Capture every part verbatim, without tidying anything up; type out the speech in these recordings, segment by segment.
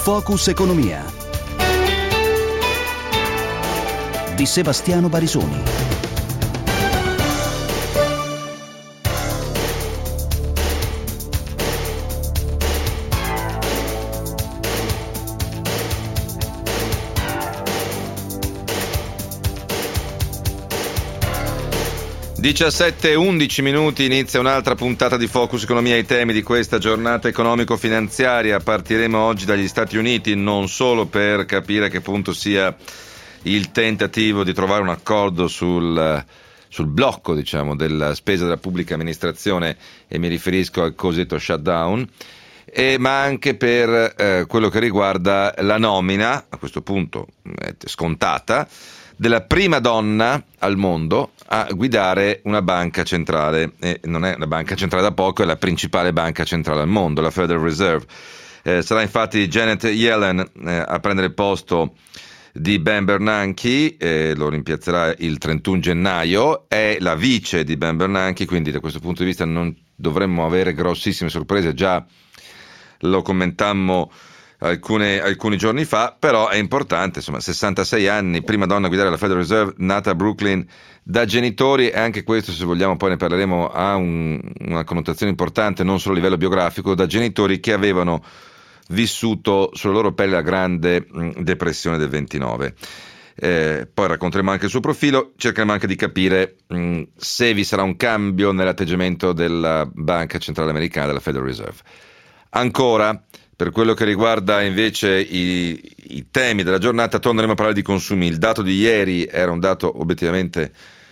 Focus Economia di Sebastiano Barisoni. diciassette e undici minuti, inizia un'altra puntata di Focus Economia, i temi di questa giornata economico-finanziaria. Partiremo oggi dagli Stati Uniti, non solo per capire a che punto sia il tentativo di trovare un accordo sul, sul blocco, diciamo, della spesa della pubblica amministrazione, e mi riferisco al cosiddetto shutdown, e, ma anche per eh, quello che riguarda la nomina, a questo punto eh, scontata, della prima donna al mondo a guidare una banca centrale. E non è una banca centrale da poco, è la principale banca centrale al mondo, la Federal Reserve. Eh, sarà infatti Janet Yellen eh, a prendere il posto di Ben Bernanke, eh, lo rimpiazzerà il trentuno gennaio, è la vice di Ben Bernanke, quindi da questo punto di vista non dovremmo avere grossissime sorprese, già lo commentammo Alcune, alcuni giorni fa, però è importante, insomma, sessantasei anni, prima donna a guidare la Federal Reserve, nata a Brooklyn da genitori, e anche questo, se vogliamo poi ne parleremo, ha un, una connotazione importante non solo a livello biografico, da genitori che avevano vissuto sulla loro pelle la grande mh, depressione del ventinove. Eh, poi racconteremo anche il suo profilo, cercheremo anche di capire mh, se vi sarà un cambio nell'atteggiamento della Banca Centrale Americana, della Federal Reserve. Ancora, per quello che riguarda invece i, i temi della giornata, torneremo a parlare di consumi. Il dato di ieri era un dato obiettivamente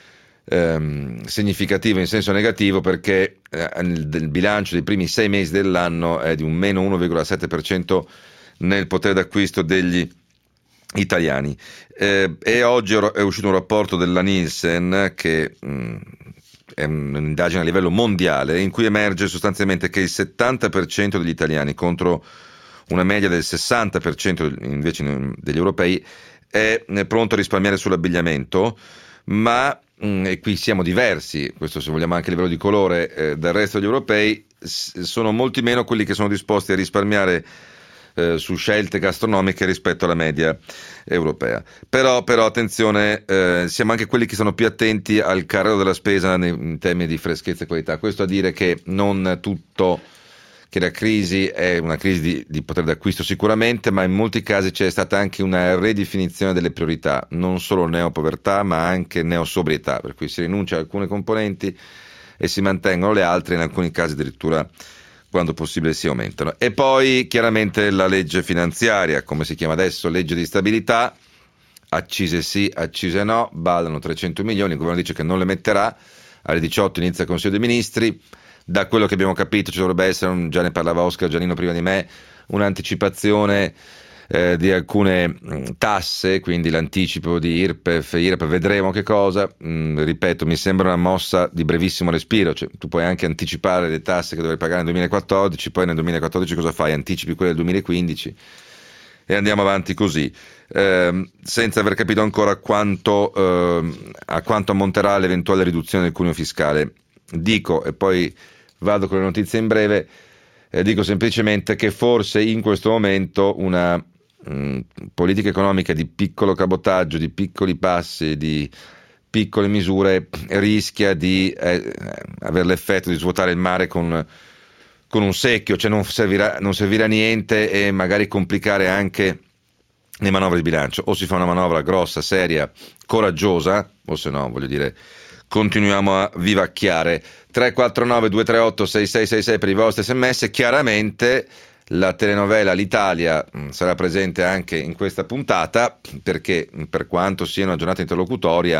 ehm, significativo in senso negativo, perché eh, il bilancio dei primi sei mesi dell'anno è di un meno uno virgola sette per cento nel potere d'acquisto degli italiani. Eh, e oggi è uscito un rapporto della Nielsen, che mh, è un'indagine a livello mondiale, in cui emerge sostanzialmente che il settanta per cento degli italiani, contro una media del sessanta per cento invece degli europei, è pronto a risparmiare sull'abbigliamento, ma, e qui siamo diversi, questo se vogliamo anche a livello di colore, eh, dal resto degli europei, sono molti meno quelli che sono disposti a risparmiare Eh, su scelte gastronomiche rispetto alla media europea. Però, però attenzione, eh, siamo anche quelli che sono più attenti al carrello della spesa nei, in termini di freschezza e qualità. Questo a dire che non tutto, che la crisi è una crisi di, di potere d'acquisto sicuramente, ma in molti casi c'è stata anche una ridefinizione delle priorità, non solo neopovertà ma anche neosobrietà, per cui si rinuncia a alcune componenti e si mantengono le altre, in alcuni casi addirittura quando possibile si aumentano. E poi chiaramente la legge finanziaria, come si chiama adesso, legge di stabilità, accise sì, accise no, ballano trecento milioni, il governo dice che non le metterà, alle diciotto inizia il Consiglio dei Ministri, da quello che abbiamo capito ci dovrebbe essere, già ne parlava Oscar Giannino prima di me, un'anticipazione eh, di alcune mh, tasse, quindi l'anticipo di I R P E F, I R P E F, vedremo che cosa, mh, ripeto, mi sembra una mossa di brevissimo respiro, cioè tu puoi anche anticipare le tasse che dovrei pagare nel duemilaquattordici, poi nel duemilaquattordici cosa fai? Anticipi quelle del duemilaquindici e andiamo avanti così, eh, senza aver capito ancora quanto, eh, a quanto ammonterà l'eventuale riduzione del cuneo fiscale. Dico, e poi vado con le notizie in breve, eh, dico semplicemente che forse in questo momento una mh, politica economica di piccolo cabotaggio, di piccoli passi, di piccole misure rischia di eh, avere l'effetto di svuotare il mare con, con un secchio, cioè non servirà, non servirà a niente, e magari complicare anche le manovre di bilancio. O si fa una manovra grossa, seria, coraggiosa, o se no, voglio dire, continuiamo a vivacchiare. Tre quattro nove due tre otto sei sei sei sei per i vostri sms. Chiaramente la telenovela L'Italia mh, sarà presente anche in questa puntata, perché per quanto sia una giornata interlocutoria,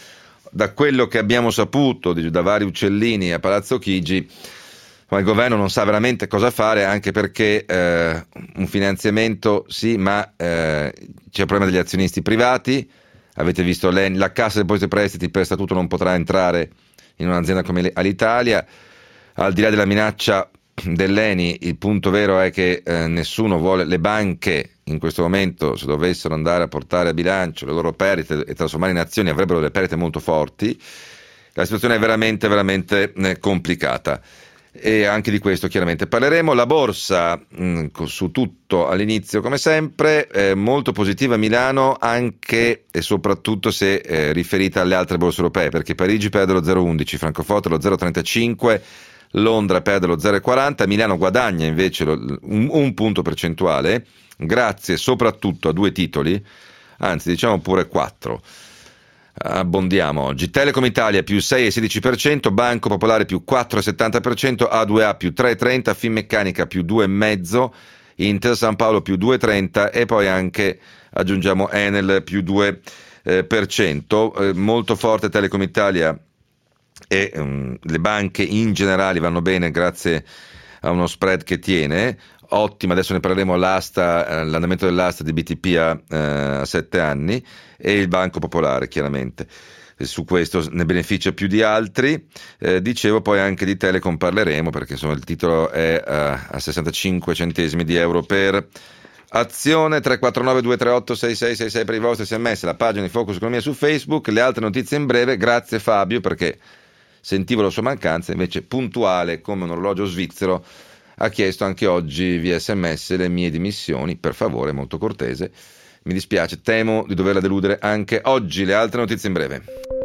da quello che abbiamo saputo da vari uccellini a Palazzo Chigi, ma il governo non sa veramente cosa fare, anche perché eh, un finanziamento sì, ma eh, c'è il problema degli azionisti privati. Avete visto, la Cassa Depositi e Prestiti per statuto non potrà entrare in un'azienda come Alitalia. Al di là della minaccia dell'Eni, il punto vero è che eh, nessuno vuole, le banche in questo momento, se dovessero andare a portare a bilancio le loro perdite e trasformare in azioni, avrebbero delle perdite molto forti. La situazione è veramente veramente eh, complicata. e anche di questo chiaramente parleremo. La borsa mh, su tutto all'inizio come sempre, eh, molto positiva Milano anche e soprattutto se eh, riferita alle altre borse europee, perché Parigi perde lo zero virgola undici, Francoforte lo zero virgola trentacinque, Londra perde lo zero virgola quaranta, Milano guadagna invece lo, un, un punto percentuale grazie soprattutto a due titoli, anzi diciamo pure quattro. Abbondiamo oggi. Telecom Italia più sei virgola sedici per cento, Banco Popolare più quattro virgola settanta per cento, A due A più tre virgola trenta, Finmeccanica più due virgola cinque, Inter San Paolo più due virgola trenta e poi anche aggiungiamo Enel più due per cento. Eh, molto forte Telecom Italia e um, le banche in generale vanno bene grazie a uno spread che tiene. Ottima, adesso ne parleremo, l'asta, l'andamento dell'asta di B T P a, eh, a sette anni e il Banco Popolare chiaramente, su questo ne beneficia più di altri. Eh, dicevo poi anche di Telecom parleremo perché insomma il titolo è uh, a sessantacinque centesimi di euro per azione. Tre quattro nove due tre otto sei sei sei sei per i vostri sms, la pagina di Focus Economia su Facebook, le altre notizie in breve. Grazie Fabio perché sentivo la sua mancanza, invece puntuale come un orologio svizzero ha chiesto anche oggi via sms le mie dimissioni, per favore, molto cortese. Mi dispiace, temo di doverla deludere anche oggi. Le altre notizie in breve.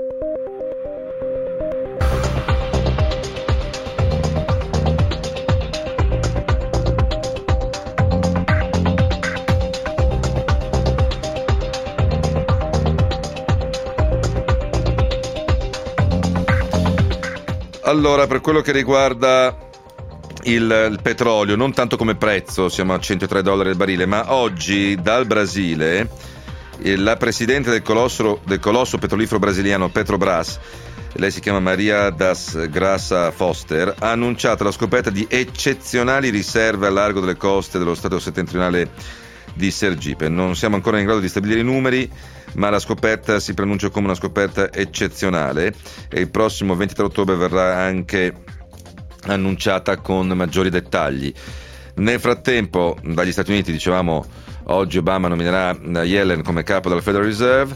Allora, per quello che riguarda Il, il petrolio, non tanto come prezzo, siamo a centotré dollari al barile, ma oggi dal Brasile eh, la presidente del colosso, del colosso petrolifero brasiliano Petrobras, lei si chiama Maria das Graça Foster, ha annunciato la scoperta di eccezionali riserve al largo delle coste dello stato settentrionale di Sergipe. Non siamo ancora in grado di stabilire i numeri, ma la scoperta si preannuncia come una scoperta eccezionale e il prossimo ventitré ottobre verrà anche annunciata con maggiori dettagli. Nel frattempo dagli Stati Uniti, dicevamo, oggi Obama nominerà Yellen come capo della Federal Reserve,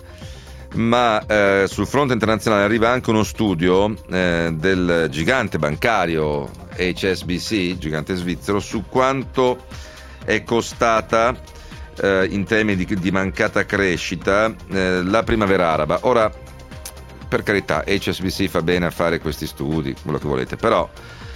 ma eh, sul fronte internazionale arriva anche uno studio eh, del gigante bancario H S B C, gigante svizzero, su quanto è costata eh, in termini di, di mancata crescita eh, la primavera araba. Ora, per carità, H S B C fa bene a fare questi studi, quello che volete, però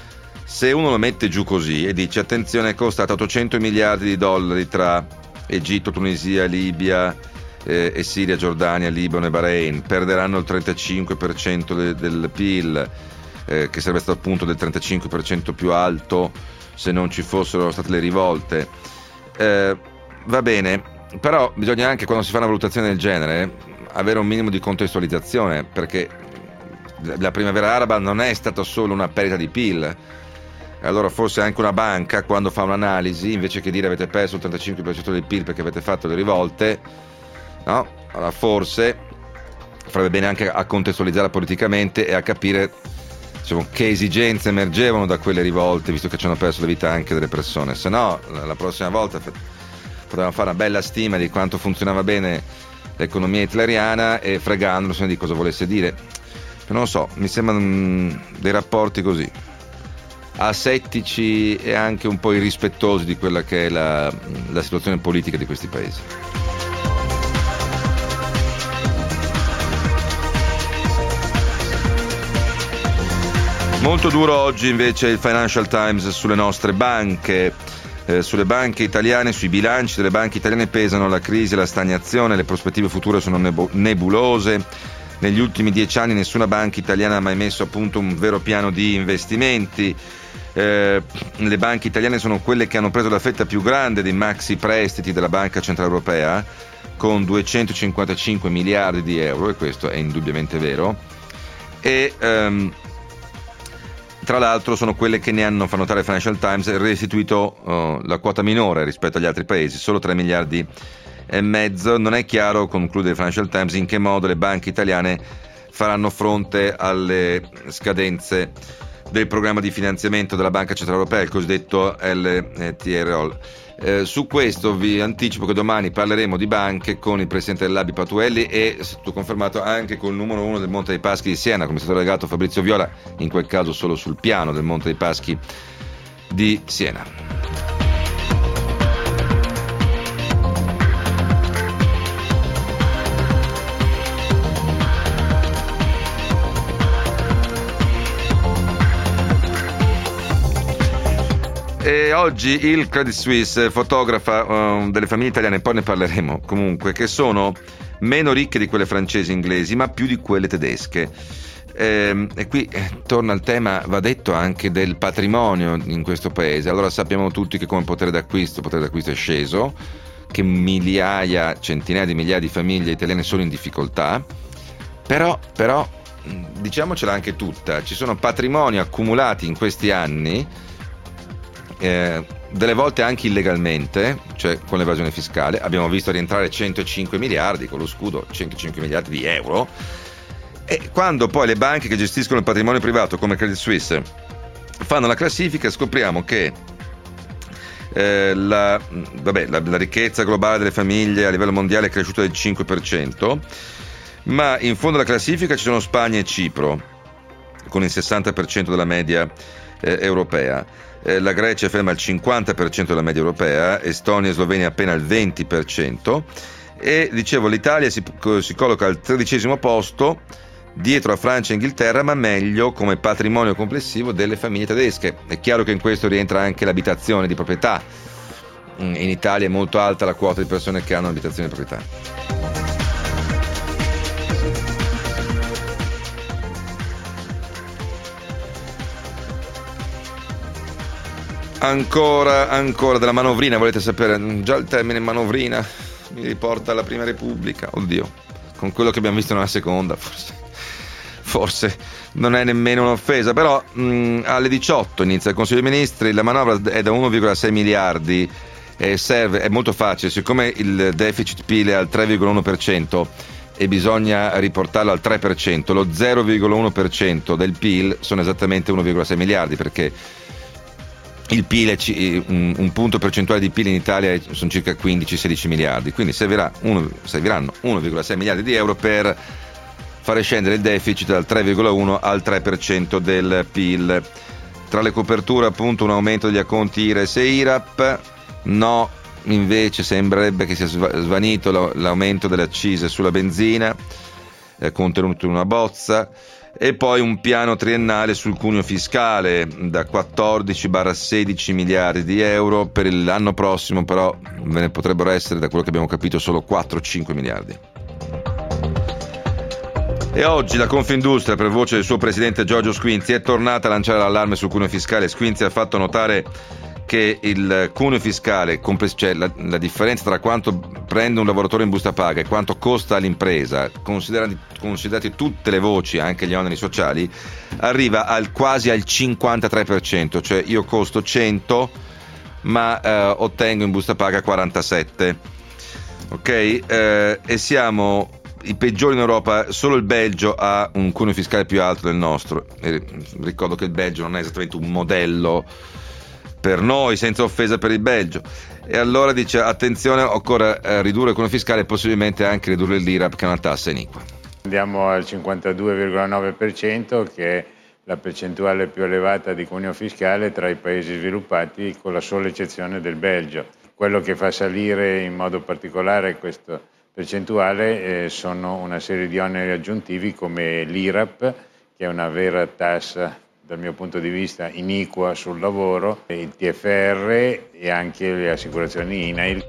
se uno lo mette giù così e dice attenzione, è costata ottocento miliardi di dollari tra Egitto, Tunisia, Libia eh, e Siria, Giordania, Libano e Bahrain, perderanno il trentacinque per cento de, del P I L, eh, che sarebbe stato appunto del trentacinque per cento più alto se non ci fossero state le rivolte. Eh, va bene, però bisogna anche, quando si fa una valutazione del genere, avere un minimo di contestualizzazione, perché la primavera araba non è stata solo una perdita di P I L. Allora forse anche una banca, quando fa un'analisi, invece che dire avete perso il trentacinque per cento del P I L perché avete fatto le rivolte, no? Allora forse farebbe bene anche a contestualizzare politicamente e a capire, diciamo, che esigenze emergevano da quelle rivolte, visto che ci hanno perso la vita anche delle persone. Se no, la prossima volta potevamo fare una bella stima di quanto funzionava bene l'economia hitleriana e fregandosene di cosa volesse dire. Non lo so, mi sembrano dei rapporti così asettici e anche un po' irrispettosi di quella che è la, la situazione politica di questi paesi. Molto duro oggi invece il Financial Times sulle nostre banche, eh, sulle banche italiane, sui bilanci delle banche italiane pesano la crisi e la stagnazione, le prospettive future sono nebulose. Negli ultimi dieci anni nessuna banca italiana ha mai messo a punto un vero piano di investimenti. Eh, le banche italiane sono quelle che hanno preso la fetta più grande dei maxi prestiti della Banca Centrale Europea, con duecentocinquantacinque miliardi di euro, e questo è indubbiamente vero. E ehm, tra l'altro sono quelle che ne hanno, fa notare il Financial Times, restituito uh, la quota minore rispetto agli altri paesi, solo tre miliardi e mezzo. Non è chiaro, conclude il Financial Times, in che modo le banche italiane faranno fronte alle scadenze del programma di finanziamento della Banca Centrale Europea, il cosiddetto L T R O. Eh, su questo vi anticipo che domani parleremo di banche con il presidente dell'A B I Patuelli e, è stato confermato, anche con il numero uno del Monte dei Paschi di Siena, come è stato legato Fabrizio Viola, in quel caso solo sul piano del Monte dei Paschi di Siena. E oggi il Credit Suisse fotografa uh, delle famiglie italiane, poi ne parleremo comunque, che sono meno ricche di quelle francesi e inglesi, ma più di quelle tedesche. E, e qui eh, torna il tema, va detto, anche del patrimonio in questo paese. Allora sappiamo tutti che come potere d'acquisto, il potere d'acquisto è sceso, che migliaia, centinaia di migliaia di famiglie italiane sono in difficoltà, però, però diciamocela anche tutta, ci sono patrimoni accumulati in questi anni, Eh, delle volte anche illegalmente, cioè con l'evasione fiscale. Abbiamo visto rientrare centocinque miliardi con lo scudo, centocinque miliardi di euro, e quando poi le banche che gestiscono il patrimonio privato come Credit Suisse fanno la classifica, scopriamo che eh, la, vabbè, la, la ricchezza globale delle famiglie a livello mondiale è cresciuta del cinque per cento, ma in fondo alla classifica ci sono Spagna e Cipro con il sessanta per cento della media eh, europea. Eh, la Grecia è ferma al cinquanta per cento della media europea, Estonia e Slovenia appena il venti per cento, e dicevo l'Italia si, si colloca al tredicesimo posto dietro a Francia e Inghilterra, ma meglio come patrimonio complessivo delle famiglie tedesche. È chiaro che in questo rientra anche l'abitazione di proprietà. In Italia è molto alta la quota di persone che hanno abitazione di proprietà. Ancora, ancora della manovrina, volete sapere? Già il termine manovrina mi riporta alla Prima Repubblica. Oddio, con quello che abbiamo visto nella seconda, forse, forse non è nemmeno un'offesa, però mh, alle diciotto inizia il Consiglio dei Ministri, la manovra è da uno virgola sei miliardi e serve, è molto facile, siccome il deficit P I L è al tre virgola uno per cento e bisogna riportarlo al tre per cento, lo zero virgola uno per cento del P I L sono esattamente uno virgola sei miliardi, perché il P I L, un, un punto percentuale di P I L in Italia sono circa quindici sedici miliardi, quindi servirà uno, serviranno uno virgola sei miliardi di euro per fare scendere il deficit dal tre virgola uno al tre per cento del P I L. Tra le coperture, appunto, un aumento degli acconti I R E S e I R A P, no, invece sembrerebbe che sia svanito l'aumento delle accise sulla benzina, eh, contenuto in una bozza. E poi un piano triennale sul cuneo fiscale da quattordici sedici miliardi di euro. Per l'anno prossimo però ve ne potrebbero essere, da quello che abbiamo capito, solo quattro cinque miliardi. E oggi la Confindustria, per voce del suo presidente Giorgio Squinzi, è tornata a lanciare l'allarme sul cuneo fiscale. Squinzi ha fatto notare che il cuneo fiscale, cioè la, la differenza tra quanto prende un lavoratore in busta paga e quanto costa all'impresa, considerati, considerati tutte le voci, anche gli oneri sociali, arriva al quasi al cinquantatré per cento, cioè io costo cento ma eh, ottengo in busta paga quarantasette, ok? Eh, e siamo i peggiori in Europa. Solo il Belgio ha un cuneo fiscale più alto del nostro, e ricordo che il Belgio non è esattamente un modello per noi, senza offesa per il Belgio. E allora dice attenzione, occorre eh, ridurre il cuneo fiscale e possibilmente anche ridurre l'I R A P, che è una tassa iniqua. Andiamo al cinquantadue virgola nove per cento, che è la percentuale più elevata di cuneo fiscale tra i paesi sviluppati, con la sola eccezione del Belgio. Quello che fa salire in modo particolare questa percentuale eh, sono una serie di oneri aggiuntivi come l'I R A P, che è una vera tassa dal mio punto di vista iniqua sul lavoro, il T F R e anche le assicurazioni I N A I L.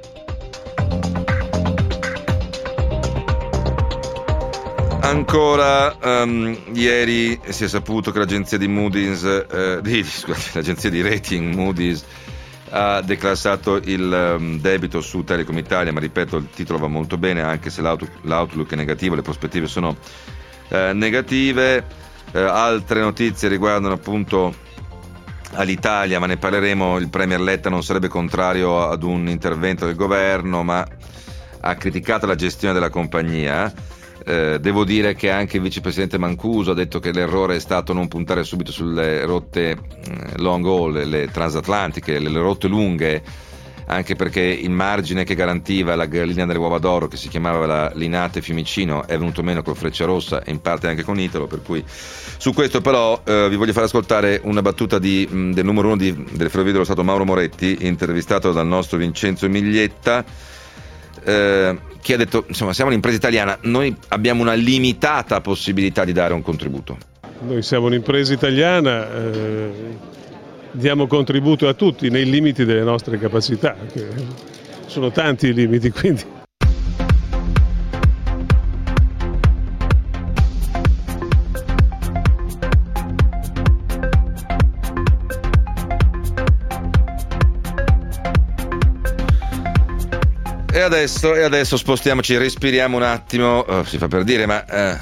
Ancora um, ieri si è saputo che l'agenzia di Moody's, eh, di, scusate, l'agenzia di rating Moody's ha declassato il um, debito su Telecom Italia, ma ripeto, il titolo va molto bene, anche se l'outlook, l'outlook è negativo, le prospettive sono eh, negative. Eh, altre notizie riguardano appunto all'Italia, ma ne parleremo. Il Premier Letta non sarebbe contrario ad un intervento del governo, ma ha criticato la gestione della compagnia. Eh, devo dire che anche il vicepresidente Mancuso ha detto che l'errore è stato non puntare subito sulle rotte long haul, le transatlantiche, le, le rotte lunghe, anche perché il margine che garantiva la gallina delle uova d'oro, che si chiamava la Linate Fiumicino, è venuto meno con Frecciarossa e in parte anche con Italo, per cui su questo però eh, vi voglio fare ascoltare una battuta di, mh, del numero uno di, delle Ferrovie dello Stato, Mauro Moretti, intervistato dal nostro Vincenzo Miglietta, eh, che ha detto, insomma, siamo un'impresa italiana, noi abbiamo una limitata possibilità di dare un contributo. Noi siamo un'impresa italiana, eh, diamo contributo a tutti nei limiti delle nostre capacità, che sono tanti i limiti, quindi. E adesso, e adesso spostiamoci, respiriamo un attimo, oh, si fa per dire, ma eh,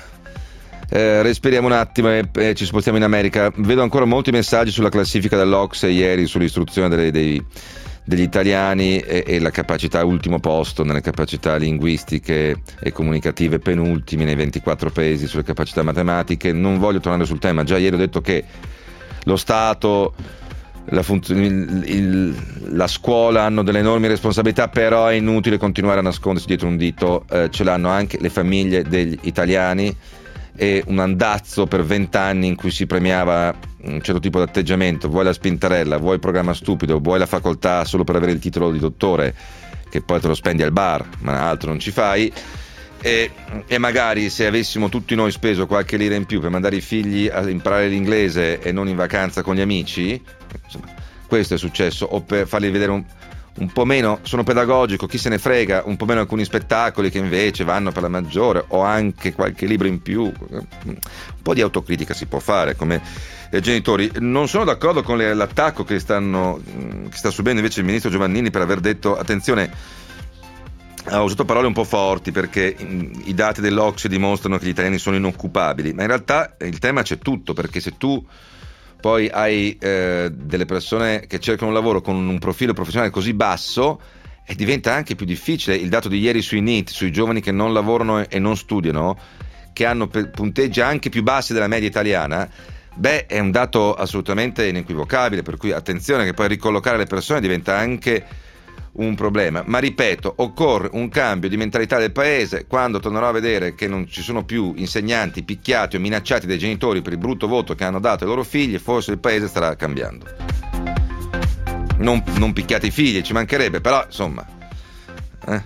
eh, respiriamo un attimo e, e ci spostiamo in America. Vedo ancora molti messaggi sulla classifica dell'Ocse ieri, sull'istruzione delle, dei, degli italiani e, e la capacità, ultimo posto nelle capacità linguistiche e comunicative, penultimi nei ventiquattro paesi sulle capacità matematiche. Non voglio tornare sul tema, già ieri ho detto che lo Stato, La, funz- il, il, la scuola hanno delle enormi responsabilità, però è inutile continuare a nascondersi dietro un dito, eh, ce l'hanno anche le famiglie degli italiani, e un andazzo per vent'anni in cui si premiava un certo tipo di atteggiamento, vuoi la spintarella, vuoi il programma stupido, vuoi la facoltà solo per avere il titolo di dottore che poi te lo spendi al bar ma altro non ci fai. E, e magari se avessimo tutti noi speso qualche lira in più per mandare i figli a imparare l'inglese e non in vacanza con gli amici, insomma, questo è successo, o per farli vedere un, un po' meno, sono pedagogico, chi se ne frega, un po' meno alcuni spettacoli che invece vanno per la maggiore, o anche qualche libro in più, un po' di autocritica si può fare come eh, genitori. Non sono d'accordo con le, l'attacco che, stanno, che sta subendo invece il ministro Giovannini per aver detto, attenzione, ha usato parole un po' forti, perché i dati dell'Ocse dimostrano che gli italiani sono inoccupabili, ma in realtà il tema c'è tutto, perché se tu poi hai eh, delle persone che cercano un lavoro con un profilo professionale così basso, e diventa anche più difficile. Il dato di ieri sui N I T, sui giovani che non lavorano e non studiano, che hanno punteggi anche più bassi della media italiana, beh, è un dato assolutamente inequivocabile, per cui attenzione, che poi ricollocare le persone diventa anche un problema. Ma ripeto, occorre un cambio di mentalità del paese. Quando tornerò a vedere che non ci sono più insegnanti picchiati o minacciati dai genitori per il brutto voto che hanno dato ai loro figli, forse il paese starà cambiando. Non, non picchiate i figli, ci mancherebbe, però insomma eh.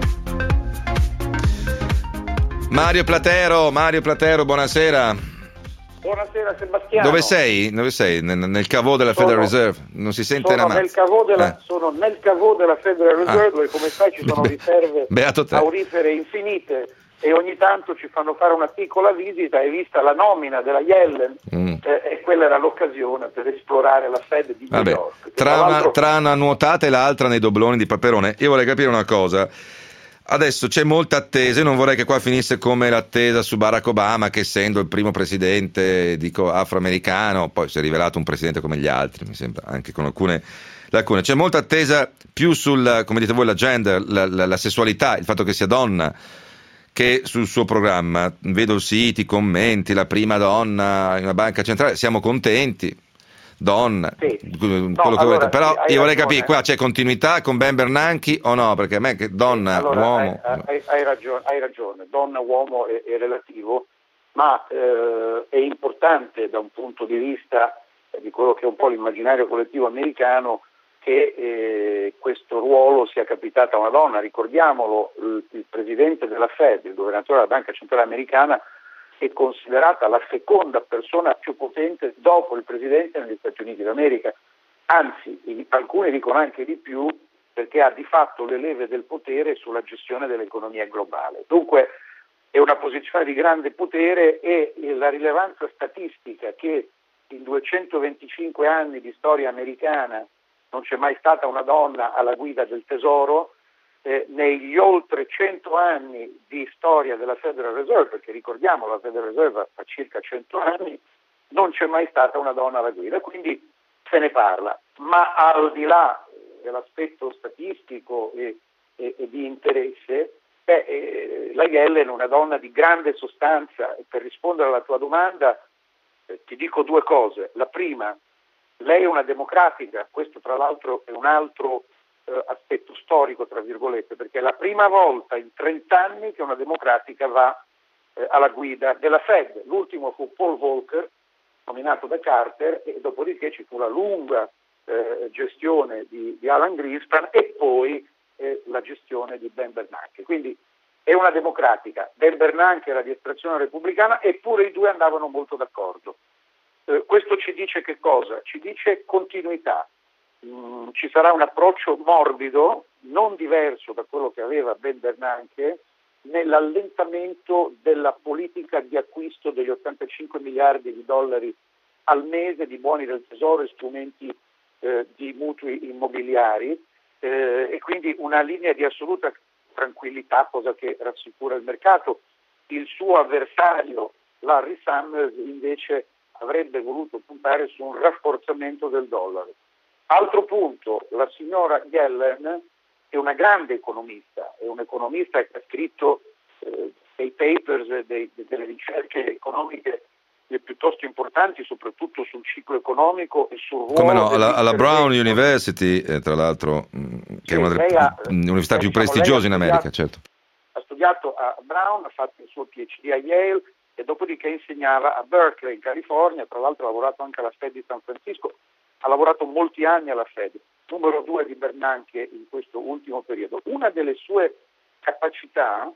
Mario Platero, Mario Platero, buonasera. Buonasera Sebastiano. Dove sei? Dove sei? Nel, nel cavò della sono, Federal Reserve? Non si sente una mazza. Nel cavò della, eh. Sono nel cavò della Federal Reserve, ah. dove come sai ci sono Be- riserve aurifere infinite, e ogni tanto ci fanno fare una piccola visita, e vista la nomina della Yellen, mm. eh, e quella era l'occasione per esplorare la Fed di New York. Tra, tra, una, tra una nuotata e l'altra nei dobloni di Paperone, io vorrei capire una cosa. Adesso c'è molta attesa, io non vorrei che qua finisse come l'attesa su Barack Obama, che essendo il primo presidente, dico, afroamericano, poi si è rivelato un presidente come gli altri, mi sembra, anche con alcune lacune. C'è molta attesa più sul, come dite voi, la gender, la, la, la sessualità, il fatto che sia donna, che sul suo programma. Vedo siti, commenti, la prima donna in una banca centrale, siamo contenti. Donna, sì. quello no, che allora, volete, però sì, io vorrei ragione. capire, qua c'è continuità con Ben Bernanke o no? Perché a me che donna, allora, uomo... Hai, hai, hai, ragione, hai ragione, donna, uomo è, è relativo, ma eh, è importante da un punto di vista di quello che è un po' l'immaginario collettivo americano, che eh, questo ruolo sia capitato a una donna. Ricordiamolo, il, il presidente della Fed, il governatore della Banca Centrale Americana, è considerata la seconda persona più potente dopo il presidente negli Stati Uniti d'America, anzi in, alcuni dicono anche di più, perché ha di fatto le leve del potere sulla gestione dell'economia globale. Dunque è una posizione di grande potere, e la rilevanza statistica che in duecentoventicinque anni di storia americana non c'è mai stata una donna alla guida del tesoro, Eh, negli oltre cento anni di storia della Federal Reserve, perché ricordiamo la Federal Reserve ha circa cento anni, non c'è mai stata una donna alla guida, quindi se ne parla. Ma al di là dell'aspetto statistico e, e, e di interesse, beh, eh, la Yellen è una donna di grande sostanza, e per rispondere alla tua domanda eh, ti dico due cose. La prima, lei è una democratica, questo tra l'altro è un altro eh, aspetto storico, tra virgolette, perché è la prima volta in trent'anni che una democratica va eh, alla guida della Fed. L'ultimo fu Paul Volcker, nominato da Carter, e dopodiché ci fu la lunga eh, gestione di, di Alan Greenspan e poi eh, la gestione di Ben Bernanke. Quindi è una democratica. Ben Bernanke era di estrazione repubblicana, eppure i due andavano molto d'accordo. Eh, questo ci dice che cosa? Ci dice continuità. Mm, ci sarà un approccio morbido, non diverso da quello che aveva Ben Bernanke, nell'allentamento della politica di acquisto degli ottantacinque miliardi di dollari al mese di buoni del tesoro e strumenti eh, di mutui immobiliari, eh, e quindi una linea di assoluta tranquillità, cosa che rassicura il mercato. Il suo avversario Larry Summers invece avrebbe voluto puntare su un rafforzamento del dollaro. Altro punto, la signora Yellen è una grande economista, è un economista che ha scritto eh, dei papers, dei, delle ricerche economiche piuttosto importanti, soprattutto sul ciclo economico e sul ruolo. Come no, alla, alla Brown University, eh, tra l'altro, che sì, è una delle ha, università più diciamo, prestigiose in America, certo. Ha studiato a Brown, ha fatto il suo P H D a Yale e dopodiché insegnava a Berkeley in California, tra l'altro ha lavorato anche alla Fed di San Francisco, ha lavorato molti anni alla Fed, numero due di Bernanke in questo ultimo periodo. Una delle sue capacità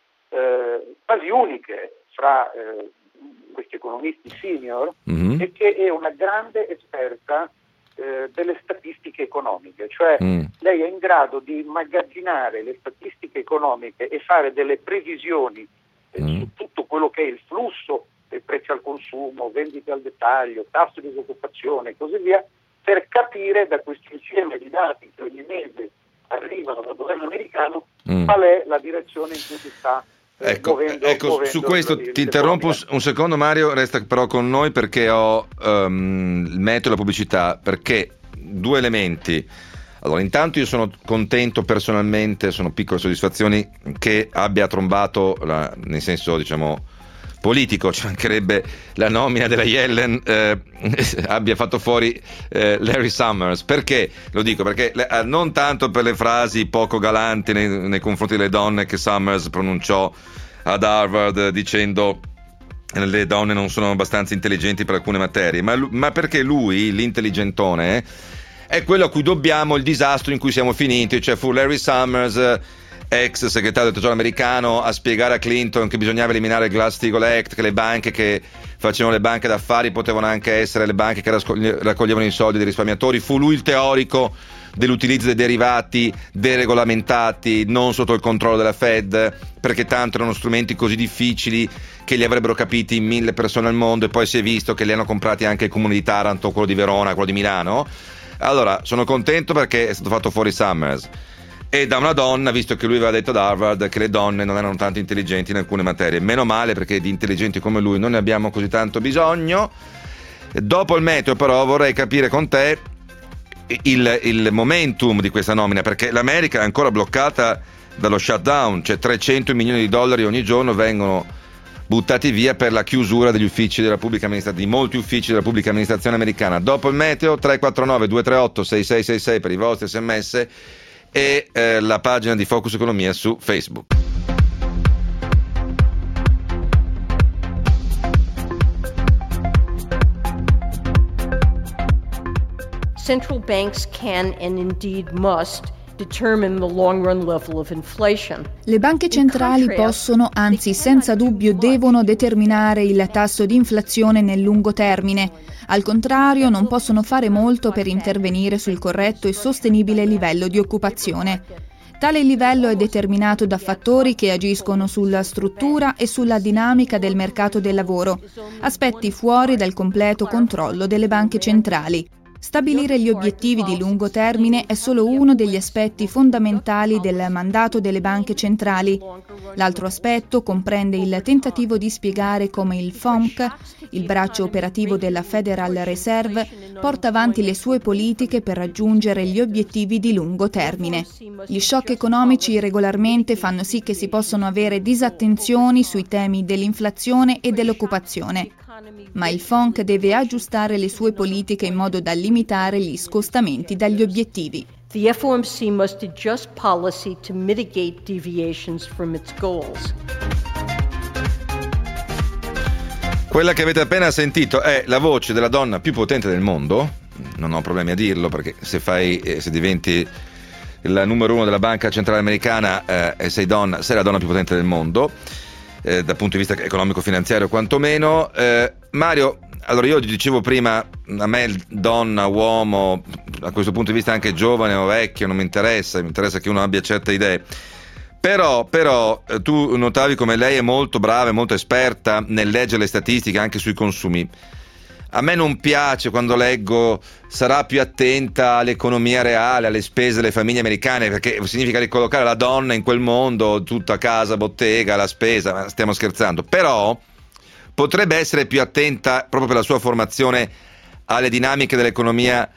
eh, quasi uniche fra eh, questi economisti senior mm-hmm. è che è una grande esperta eh, delle statistiche economiche, cioè mm. lei è in grado di immagazzinare le statistiche economiche e fare delle previsioni eh, mm. su tutto quello che è il flusso dei prezzi al consumo, vendite al dettaglio, tasso di disoccupazione e così via, per capire da questo insieme di dati che ogni mese arrivano dal governo americano mm. qual è la direzione in cui si sta Ecco, muovendo, ecco muovendo su questo il, ti interrompo l'economia. Un secondo, Mario, resta però con noi perché ho um, il metodo della pubblicità, perché due elementi. Allora, intanto io sono contento personalmente, sono piccole soddisfazioni che abbia trombato, la, nel senso diciamo politico, ci mancherebbe la nomina della Yellen eh, abbia fatto fuori eh, Larry Summers. Perché? Lo dico perché eh, non tanto per le frasi poco galanti nei, nei confronti delle donne che Summers pronunciò ad Harvard dicendo le donne non sono abbastanza intelligenti per alcune materie, ma, ma perché lui, l'intelligentone, è quello a cui dobbiamo il disastro in cui siamo finiti, cioè fu Larry Summers, ex segretario del tesoro americano, a spiegare a Clinton che bisognava eliminare il Glass-Steagall Act, che le banche che facevano le banche d'affari potevano anche essere le banche che raccoglievano i soldi dei risparmiatori. Fu lui il teorico dell'utilizzo dei derivati deregolamentati, non sotto il controllo della Fed, perché tanto erano strumenti così difficili che li avrebbero capiti mille persone al mondo, e poi si è visto che li hanno comprati anche il comune di Taranto, quello di Verona, quello di Milano. Allora sono contento perché è stato fatto fuori Summers, e da una donna, visto che lui aveva detto ad Harvard che le donne non erano tanto intelligenti in alcune materie. Meno male, perché di intelligenti come lui non ne abbiamo così tanto bisogno. Dopo il meteo però vorrei capire con te il, il momentum di questa nomina, perché l'America è ancora bloccata dallo shutdown, cioè trecento milioni di dollari ogni giorno vengono buttati via per la chiusura degli uffici della pubblica amministrazione, di molti uffici della pubblica amministrazione americana. Dopo il meteo tre quattro nove due tre otto sei sei sei sei per i vostri sms e eh, la pagina di Focus Economia su Facebook. Central banks can and indeed must determine the long-run level of inflation. Le banche centrali possono, anzi senza dubbio devono determinare il tasso di inflazione nel lungo termine. Al contrario, non possono fare molto per intervenire sul corretto e sostenibile livello di occupazione. Tale livello è determinato da fattori che agiscono sulla struttura e sulla dinamica del mercato del lavoro, aspetti fuori dal completo controllo delle banche centrali. Stabilire gli obiettivi di lungo termine è solo uno degli aspetti fondamentali del mandato delle banche centrali. L'altro aspetto comprende il tentativo di spiegare come il F O M C, il braccio operativo della Federal Reserve, porta avanti le sue politiche per raggiungere gli obiettivi di lungo termine. Gli shock economici regolarmente fanno sì che si possano avere disattenzioni sui temi dell'inflazione e dell'occupazione. Ma il F O M C deve aggiustare le sue politiche in modo da limitare gli scostamenti dagli obiettivi. The F O M C must adjust policy to mitigate deviations from its goals. Quella che avete appena sentito è la voce della donna più potente del mondo. Non ho problemi a dirlo, perché se fai eh, se diventi il numero uno della Banca Centrale Americana eh, e sei donna, sei la donna più potente del mondo, eh, dal punto di vista economico-finanziario quantomeno. Eh, Mario, allora io dicevo prima, a me donna, uomo, a questo punto di vista anche giovane o vecchio, non mi interessa, mi interessa che uno abbia certe idee. Però, però tu notavi come lei è molto brava e molto esperta nel leggere le statistiche anche sui consumi. A me non piace quando leggo sarà più attenta all'economia reale, alle spese delle famiglie americane, perché significa ricollocare la donna in quel mondo, tutta a casa, bottega, la spesa, ma stiamo scherzando. Però potrebbe essere più attenta, proprio per la sua formazione, alle dinamiche dell'economia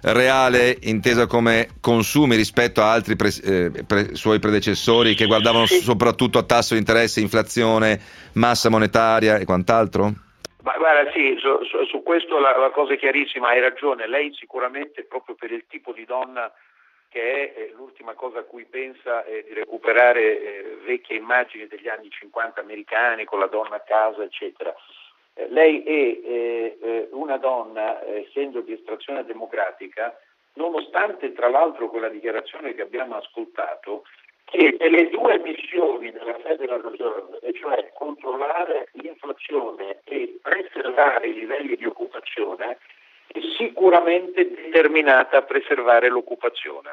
reale intesa come consumi rispetto a altri pre, eh, pre, suoi predecessori che guardavano sì. soprattutto a tasso di interesse, inflazione, massa monetaria e quant'altro? Ma guarda, sì, su, su, su questo la, la cosa è chiarissima, hai ragione. Lei sicuramente, proprio per il tipo di donna che è, eh, l'ultima cosa a cui pensa è di recuperare eh, vecchie immagini degli anni cinquanta americani con la donna a casa, eccetera. Eh, lei è eh, eh, una donna, eh, essendo di estrazione democratica, nonostante tra l'altro quella dichiarazione che abbiamo ascoltato, che le due missioni della Federal Reserve, e cioè controllare l'inflazione e preservare i livelli di occupazione, è sicuramente determinata a preservare l'occupazione.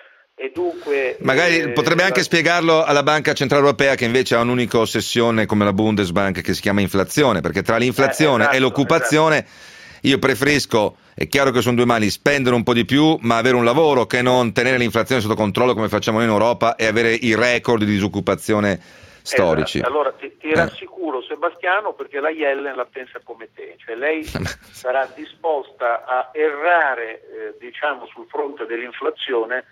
E dunque magari eh, potrebbe la... anche spiegarlo alla Banca Centrale Europea, che invece ha un'unica ossessione come la Bundesbank, che si chiama inflazione, perché tra l'inflazione eh, esatto, e l'occupazione esatto. Io preferisco, è chiaro che sono due mani, spendere un po' di più ma avere un lavoro, che non tenere l'inflazione sotto controllo come facciamo noi in Europa e avere i record di disoccupazione storici. Esatto. Allora ti, ti rassicuro eh. Sebastiano, perché la Yellen la pensa come te, cioè lei sarà disposta a errare eh, diciamo sul fronte dell'inflazione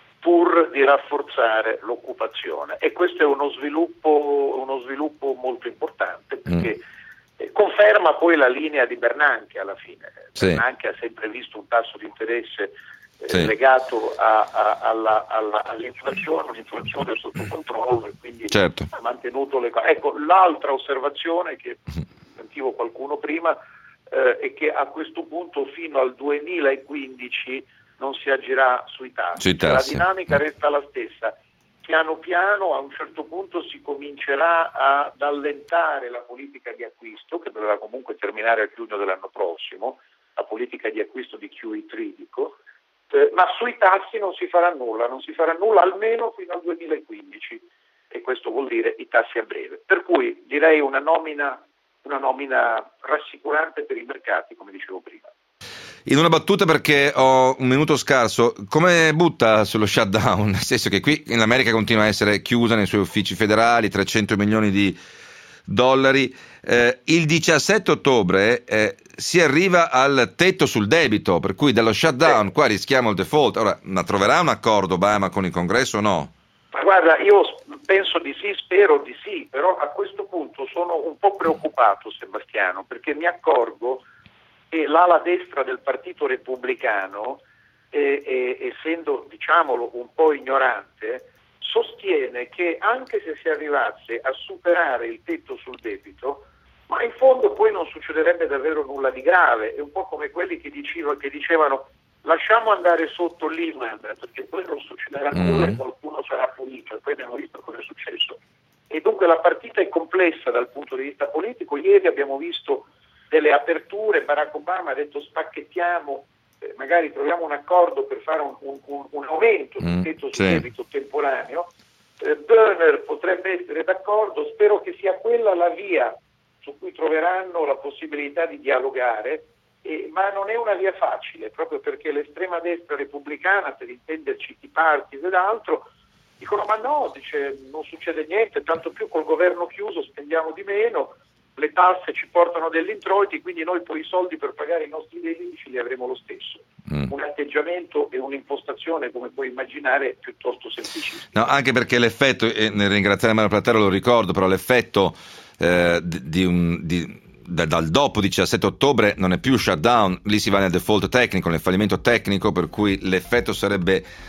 pur di rafforzare l'occupazione, e questo è uno sviluppo uno sviluppo molto importante, perché mm. conferma poi la linea di Bernanke alla fine. Sì. Bernanke ha sempre visto un tasso di interesse eh, sì. legato a, a, alla, alla, all'inflazione, un'inflazione sotto controllo, e quindi certo. ha mantenuto le cose. Ecco, l'altra osservazione che sentivo qualcuno prima eh, è che a questo punto fino al duemilaquindici non si agirà sui tassi, sui tassi. La dinamica resta la stessa. Piano piano a un certo punto si comincerà ad allentare la politica di acquisto, che dovrà comunque terminare a giugno dell'anno prossimo, la politica di acquisto di Q E tre dico, eh, ma sui tassi non si farà nulla, non si farà nulla almeno fino al duemilaquindici, e questo vuol dire i tassi a breve. Per cui direi una nomina, una nomina rassicurante per i mercati, come dicevo prima. In una battuta, perché ho un minuto scarso, come butta sullo shutdown? Nel senso che qui in America continua a essere chiusa nei suoi uffici federali, trecento milioni di dollari. Eh, il diciassette ottobre eh, si arriva al tetto sul debito, per cui dallo shutdown qua rischiamo il default. Ora, ma troverà un accordo Obama con il Congresso o no? Ma guarda, io penso di sì, spero di sì, però a questo punto sono un po' preoccupato, Sebastiano, perché mi accorgo e l'ala destra del Partito Repubblicano, eh, eh, essendo diciamolo un po' ignorante, sostiene che anche se si arrivasse a superare il tetto sul debito, ma in fondo poi non succederebbe davvero nulla di grave. È un po' come quelli che, diceva, che dicevano lasciamo andare sotto Lehman, perché poi non succederà nulla e qualcuno sarà punito, e poi abbiamo visto cosa è successo. E dunque la partita è complessa dal punto di vista politico. Ieri abbiamo visto delle aperture, Barack Obama ha detto spacchettiamo, eh, magari troviamo un accordo per fare un, un, un aumento del mm, tetto sul sì. debito temporaneo. eh, Berner potrebbe essere d'accordo, spero che sia quella la via su cui troveranno la possibilità di dialogare, eh, ma non è una via facile, proprio perché l'estrema destra repubblicana, per intenderci i partiti ed altro, dicono ma no, dice, non succede niente, tanto più col governo chiuso spendiamo di meno, le tasse ci portano degli introiti, quindi noi poi i soldi per pagare i nostri debiti li avremo lo stesso. Mm. Un atteggiamento e un'impostazione, come puoi immaginare, piuttosto semplicissimo. No, anche perché l'effetto, e nel ringraziare Mario Platero lo ricordo, però l'effetto eh, di un... Di... Da, dal dopo diciassette ottobre non è più shutdown, lì si va nel default tecnico, nel fallimento tecnico, per cui l'effetto sarebbe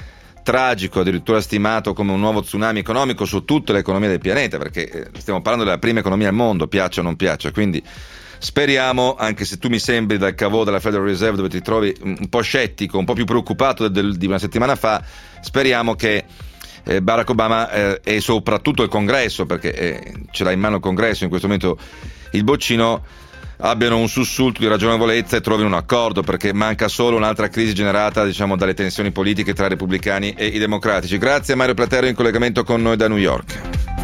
tragico, addirittura stimato come un nuovo tsunami economico su tutte le economie del pianeta, perché eh, stiamo parlando della prima economia al mondo, piaccia o non piaccia, quindi speriamo, anche se tu mi sembri dal cavò della Federal Reserve dove ti trovi un po' scettico, un po' più preoccupato del, di una settimana fa, speriamo che eh, Barack Obama eh, e soprattutto il Congresso, perché eh, ce l'ha in mano il Congresso in questo momento il boccino, abbiano un sussulto di ragionevolezza e trovino un accordo, perché manca solo un'altra crisi generata, diciamo, dalle tensioni politiche tra i repubblicani e i democratici. Grazie a Mario Platero in collegamento con noi da New York.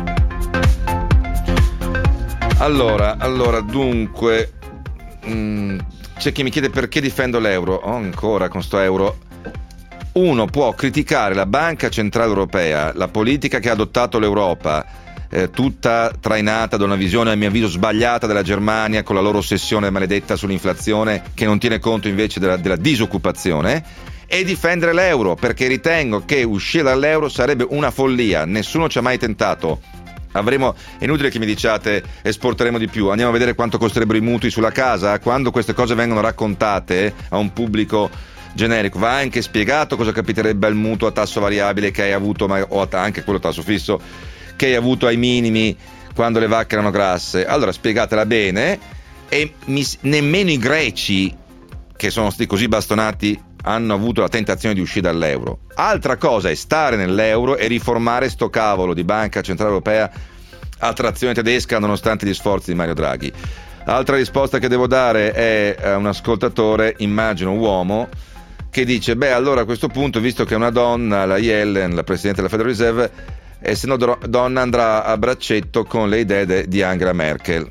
Allora, allora dunque, mh, c'è chi mi chiede perché difendo l'euro. Oh, ancora con sto euro. Uno può criticare la Banca Centrale Europea, la politica che ha adottato l'Europa, eh, tutta trainata da una visione a mio avviso sbagliata della Germania, con la loro ossessione maledetta sull'inflazione che non tiene conto invece della, della disoccupazione, e difendere l'euro, perché ritengo che uscire dall'euro sarebbe una follia. Nessuno ci ha mai tentato. Avremo, è inutile che mi diciate esporteremo di più, andiamo a vedere quanto costerebbero i mutui sulla casa. Quando queste cose vengono raccontate a un pubblico generico va anche spiegato cosa capiterebbe al mutuo a tasso variabile che hai avuto, ma, o anche quello a tasso fisso che hai avuto ai minimi quando le vacche erano grasse. Allora spiegatela bene, e mi, nemmeno i greci, che sono stati così bastonati, hanno avuto la tentazione di uscire dall'euro. Altra cosa è stare nell'euro e riformare sto cavolo di Banca Centrale Europea a trazione tedesca, nonostante gli sforzi di Mario Draghi. L'altra risposta che devo dare è a un ascoltatore, immagino uomo, che dice: beh, allora a questo punto, visto che è una donna, la Yellen, la Presidente della Federal Reserve, essendo do- donna andrà a braccetto con le idee de- di Angela Merkel.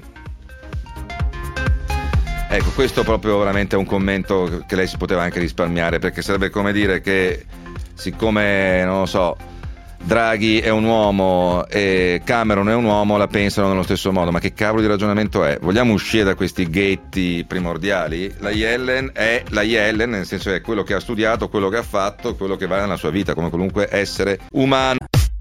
Ecco, questo proprio veramente è un commento che lei si poteva anche risparmiare, perché sarebbe come dire che siccome, non lo so, Draghi è un uomo e Cameron è un uomo, la pensano nello stesso modo. Ma che cavolo di ragionamento è? Vogliamo uscire da questi ghetti primordiali? La Yellen è la Yellen, nel senso che è quello che ha studiato, quello che ha fatto, quello che vale nella sua vita, come qualunque essere umano.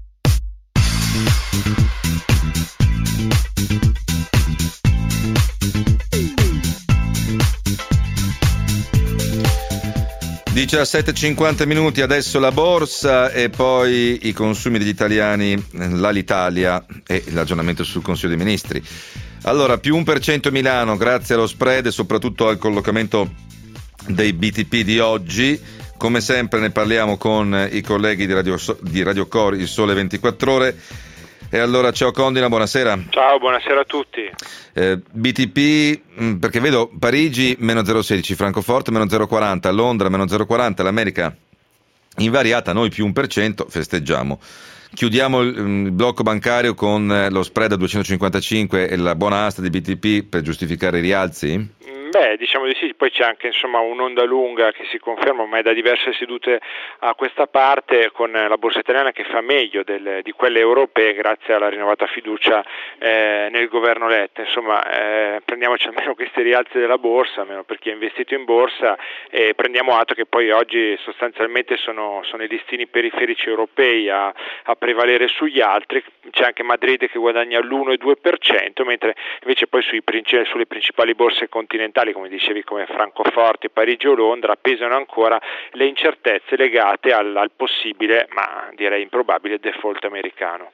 diciassette e cinquanta minuti, adesso la borsa e poi i consumi degli italiani, l'Alitalia e il ragionamento sul Consiglio dei Ministri. Allora, più un per cento Milano grazie allo spread e soprattutto al collocamento dei B T P di oggi. Come sempre ne parliamo con i colleghi di Radio, di Radio Core, il Sole ventiquattro Ore. E allora, ciao Condina, buonasera. Ciao, buonasera a tutti. Eh, B T P, mh, perché vedo Parigi meno zero virgola sedici, Francoforte meno zero virgola quaranta, Londra meno zero virgola quaranta, l'America invariata, noi più un per cento, festeggiamo. Chiudiamo il, il blocco bancario con eh, lo spread a duecentocinquantacinque e la buona asta di B T P per giustificare i rialzi? Beh, diciamo di sì, poi c'è anche insomma un'onda lunga che si conferma ormai da diverse sedute a questa parte, con la borsa italiana che fa meglio del, di quelle europee grazie alla rinnovata fiducia eh, nel governo Letta. Insomma, eh, prendiamoci almeno questi rialzi della borsa, almeno per chi è investito in borsa, e prendiamo atto che poi oggi sostanzialmente sono, sono i listini periferici europei a, a prevalere sugli altri. C'è anche Madrid che guadagna l'uno virgola due per cento, mentre invece poi sui, sulle principali borse continentali, come dicevi, come Francoforte, Parigi o Londra, pesano ancora le incertezze legate al, al possibile, ma direi improbabile, default americano.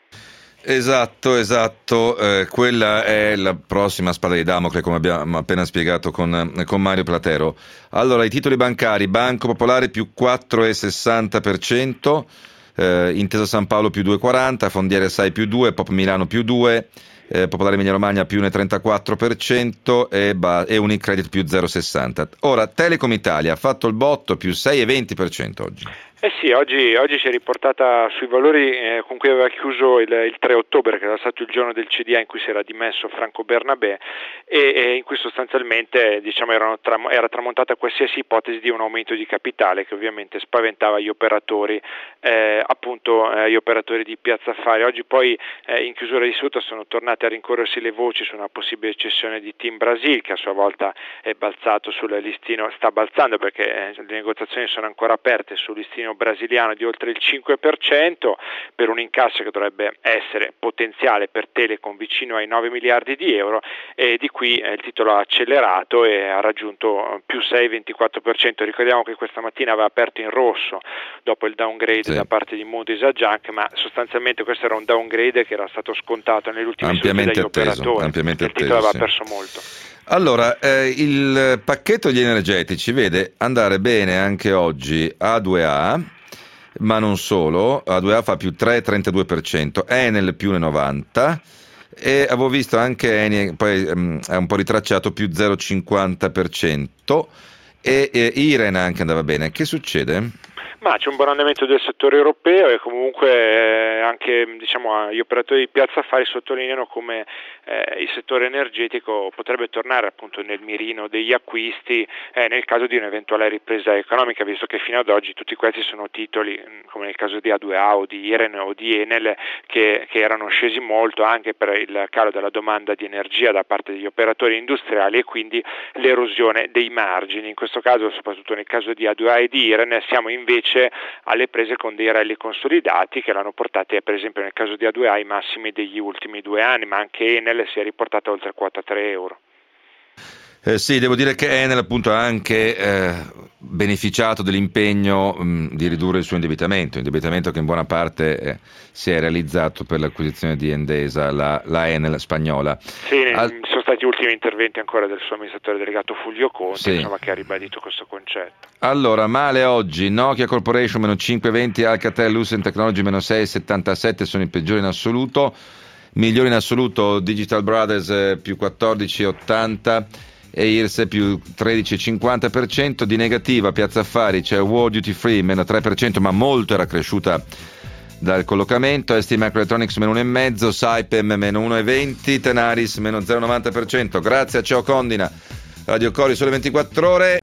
Esatto, esatto, eh, quella è la prossima spada di Damocle, come abbiamo appena spiegato con, con Mario Platero. Allora, i titoli bancari: Banco Popolare più quattro virgola sessanta per cento, eh, Intesa San Paolo più due virgola quaranta, Fondiere Sai più due, Pop Milano più due, Eh, Popolare Emilia Romagna più uno virgola trentaquattro per cento e, ba- e Unicredit più zero virgola sessanta. Ora Telecom Italia ha fatto il botto, più sei virgola venti per cento oggi. Eh sì, oggi, oggi si è riportata sui valori eh, con cui aveva chiuso il, il tre ottobre, che era stato il giorno del C D A in cui si era dimesso Franco Bernabé, e, e in cui sostanzialmente diciamo erano tram- era tramontata qualsiasi ipotesi di un aumento di capitale, che ovviamente spaventava gli operatori, eh, appunto eh, gli operatori di Piazza Affari. Oggi poi eh, in chiusura di seduta sono tornate a rincorrersi le voci su una possibile cessione di Team Brasil, che a sua volta è balzato sul listino, sta balzando perché eh, le negoziazioni sono ancora aperte sul listino soldino brasiliano di oltre il cinque per cento, per un incasso che dovrebbe essere potenziale per Telecom vicino ai nove miliardi di euro, e di qui eh, il titolo ha accelerato e ha raggiunto più sei virgola ventiquattro per cento. Ricordiamo che questa mattina aveva aperto in rosso dopo il downgrade sì. da parte di Moody's a Junk, ma sostanzialmente questo era un downgrade che era stato scontato negli ultimi secondi dagli atteso, operatori, ampiamente il titolo atteso, aveva sì. perso molto. Allora, eh, il pacchetto degli energetici vede andare bene anche oggi A due A, ma non solo. A due A fa più tre virgola trentadue per cento, Enel più uno virgola novanta per cento, e avevo visto anche Eni, poi um, è un po' ritracciato, più zero virgola cinquanta per cento, e, e Iren anche andava bene. Che succede? Ma c'è un buon andamento del settore europeo e comunque eh, anche diciamo, gli operatori di Piazza Affari sottolineano come eh, il settore energetico potrebbe tornare appunto nel mirino degli acquisti eh, nel caso di un'eventuale ripresa economica, visto che fino ad oggi tutti questi sono titoli, come nel caso di A due A o di Iren o di Enel, che, che erano scesi molto anche per il calo della domanda di energia da parte degli operatori industriali e quindi l'erosione dei margini. In questo caso, soprattutto nel caso di A due A e di Iren, siamo invece alle prese con dei rally consolidati che l'hanno portati, per esempio nel caso di A due A, ai massimi degli ultimi due anni, ma anche Enel si è riportata oltre quota tre euro. Eh sì, devo dire che Enel appunto ha anche eh, beneficiato dell'impegno mh, di ridurre il suo indebitamento, indebitamento che in buona parte eh, si è realizzato per l'acquisizione di Endesa, la, la Enel spagnola. Sì, Al... sono stati ultimi interventi ancora del suo amministratore delegato Fulvio Conti, sì. insomma, che ha ribadito questo concetto. Allora, male oggi, Nokia Corporation meno cinque virgola venti, Alcatel Lucent Technology meno sei virgola settantasette, sono i peggiori in assoluto. Migliori in assoluto Digital Brothers eh, più quattordici virgola ottanta e I R S più tredici virgola cinquanta per cento. Di negativa Piazza Affari c'è World Duty Free meno tre per cento, ma molto era cresciuta dal collocamento. S T Microelectronics meno uno virgola cinque, Saipem meno uno virgola venti, Tenaris meno zero virgola novanta per cento. Grazie a Ciao Condina, Radio Cori Sole ventiquattro Ore.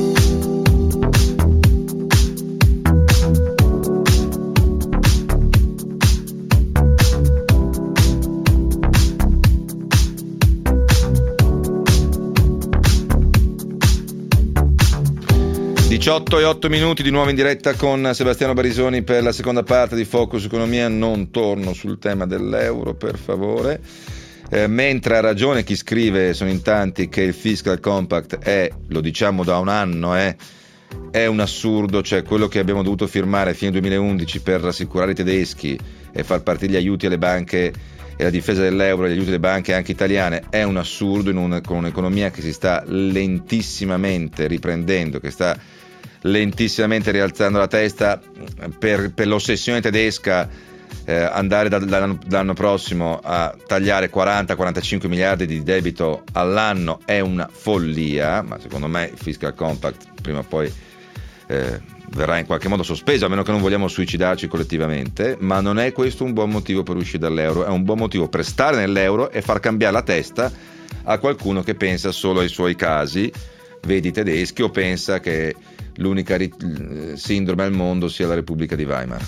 diciotto e otto minuti di nuovo in diretta con Sebastiano Barisoni per la seconda parte di Focus Economia. Non torno sul tema dell'euro, per favore. Eh, mentre ha ragione chi scrive, sono in tanti, che il Fiscal Compact è, lo diciamo da un anno, è, è un assurdo, cioè quello che abbiamo dovuto firmare a fine duemilaundici per rassicurare i tedeschi e far partire gli aiuti alle banche e la difesa dell'euro e gli aiuti alle banche anche italiane è un assurdo in un, con un'economia che si sta lentissimamente riprendendo, che sta lentissimamente rialzando la testa. Per, per l'ossessione tedesca eh, andare da, dall'anno, dall'anno prossimo a tagliare quaranta quarantacinque miliardi di debito all'anno è una follia, ma secondo me il Fiscal Compact prima o poi eh, verrà in qualche modo sospeso, a meno che non vogliamo suicidarci collettivamente. Ma non è questo un buon motivo per uscire dall'euro, è un buon motivo per stare nell'euro e far cambiare la testa a qualcuno che pensa solo ai suoi casi, vedi i tedeschi, o pensa che l'unica ri- sindrome al mondo sia la Repubblica di Weimar.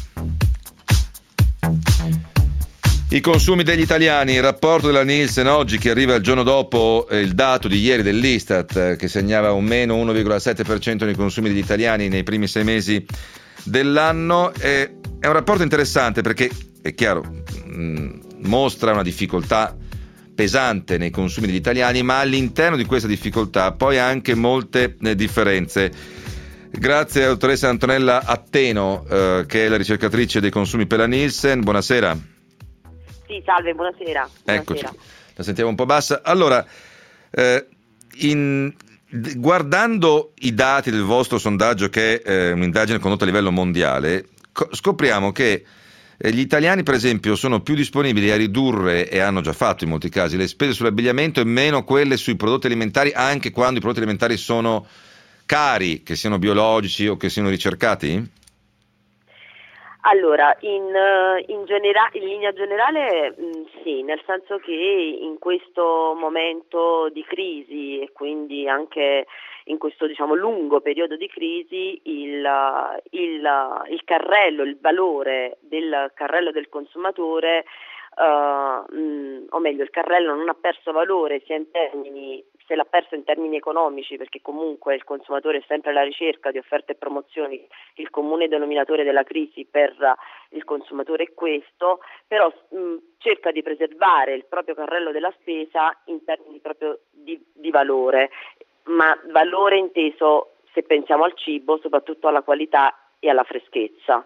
I consumi degli italiani, il rapporto della Nielsen oggi, che arriva il giorno dopo eh, il dato di ieri dell'Istat, eh, che segnava un meno uno virgola sette per cento nei consumi degli italiani nei primi sei mesi dell'anno. Eh, è un rapporto interessante perché, è chiaro, mh, mostra una difficoltà pesante nei consumi degli italiani, ma all'interno di questa difficoltà poi anche molte eh, differenze. Grazie alla dottoressa Antonella Atteno, eh, che è la ricercatrice dei consumi per la Nielsen. Buonasera. Sì, salve, buonasera. Eccoci, la sentiamo un po' bassa. Allora, eh, in, guardando i dati del vostro sondaggio, che è eh, un'indagine condotta a livello mondiale, co- scopriamo che eh, gli italiani, per esempio, sono più disponibili a ridurre, e hanno già fatto in molti casi, le spese sull'abbigliamento e meno quelle sui prodotti alimentari, anche quando i prodotti alimentari sono cari, che siano biologici o che siano ricercati? Allora, in, in, genera- in linea generale mh, sì, nel senso che in questo momento di crisi e quindi anche in questo diciamo lungo periodo di crisi il, il, il carrello, il valore del carrello del consumatore, uh, mh, o meglio il carrello non ha perso valore sia in termini se l'ha perso in termini economici, perché comunque il consumatore è sempre alla ricerca di offerte e promozioni, il comune denominatore della crisi per il consumatore è questo, però mh, cerca di preservare il proprio carrello della spesa in termini proprio di, di valore, ma valore inteso, se pensiamo al cibo, soprattutto alla qualità e alla freschezza.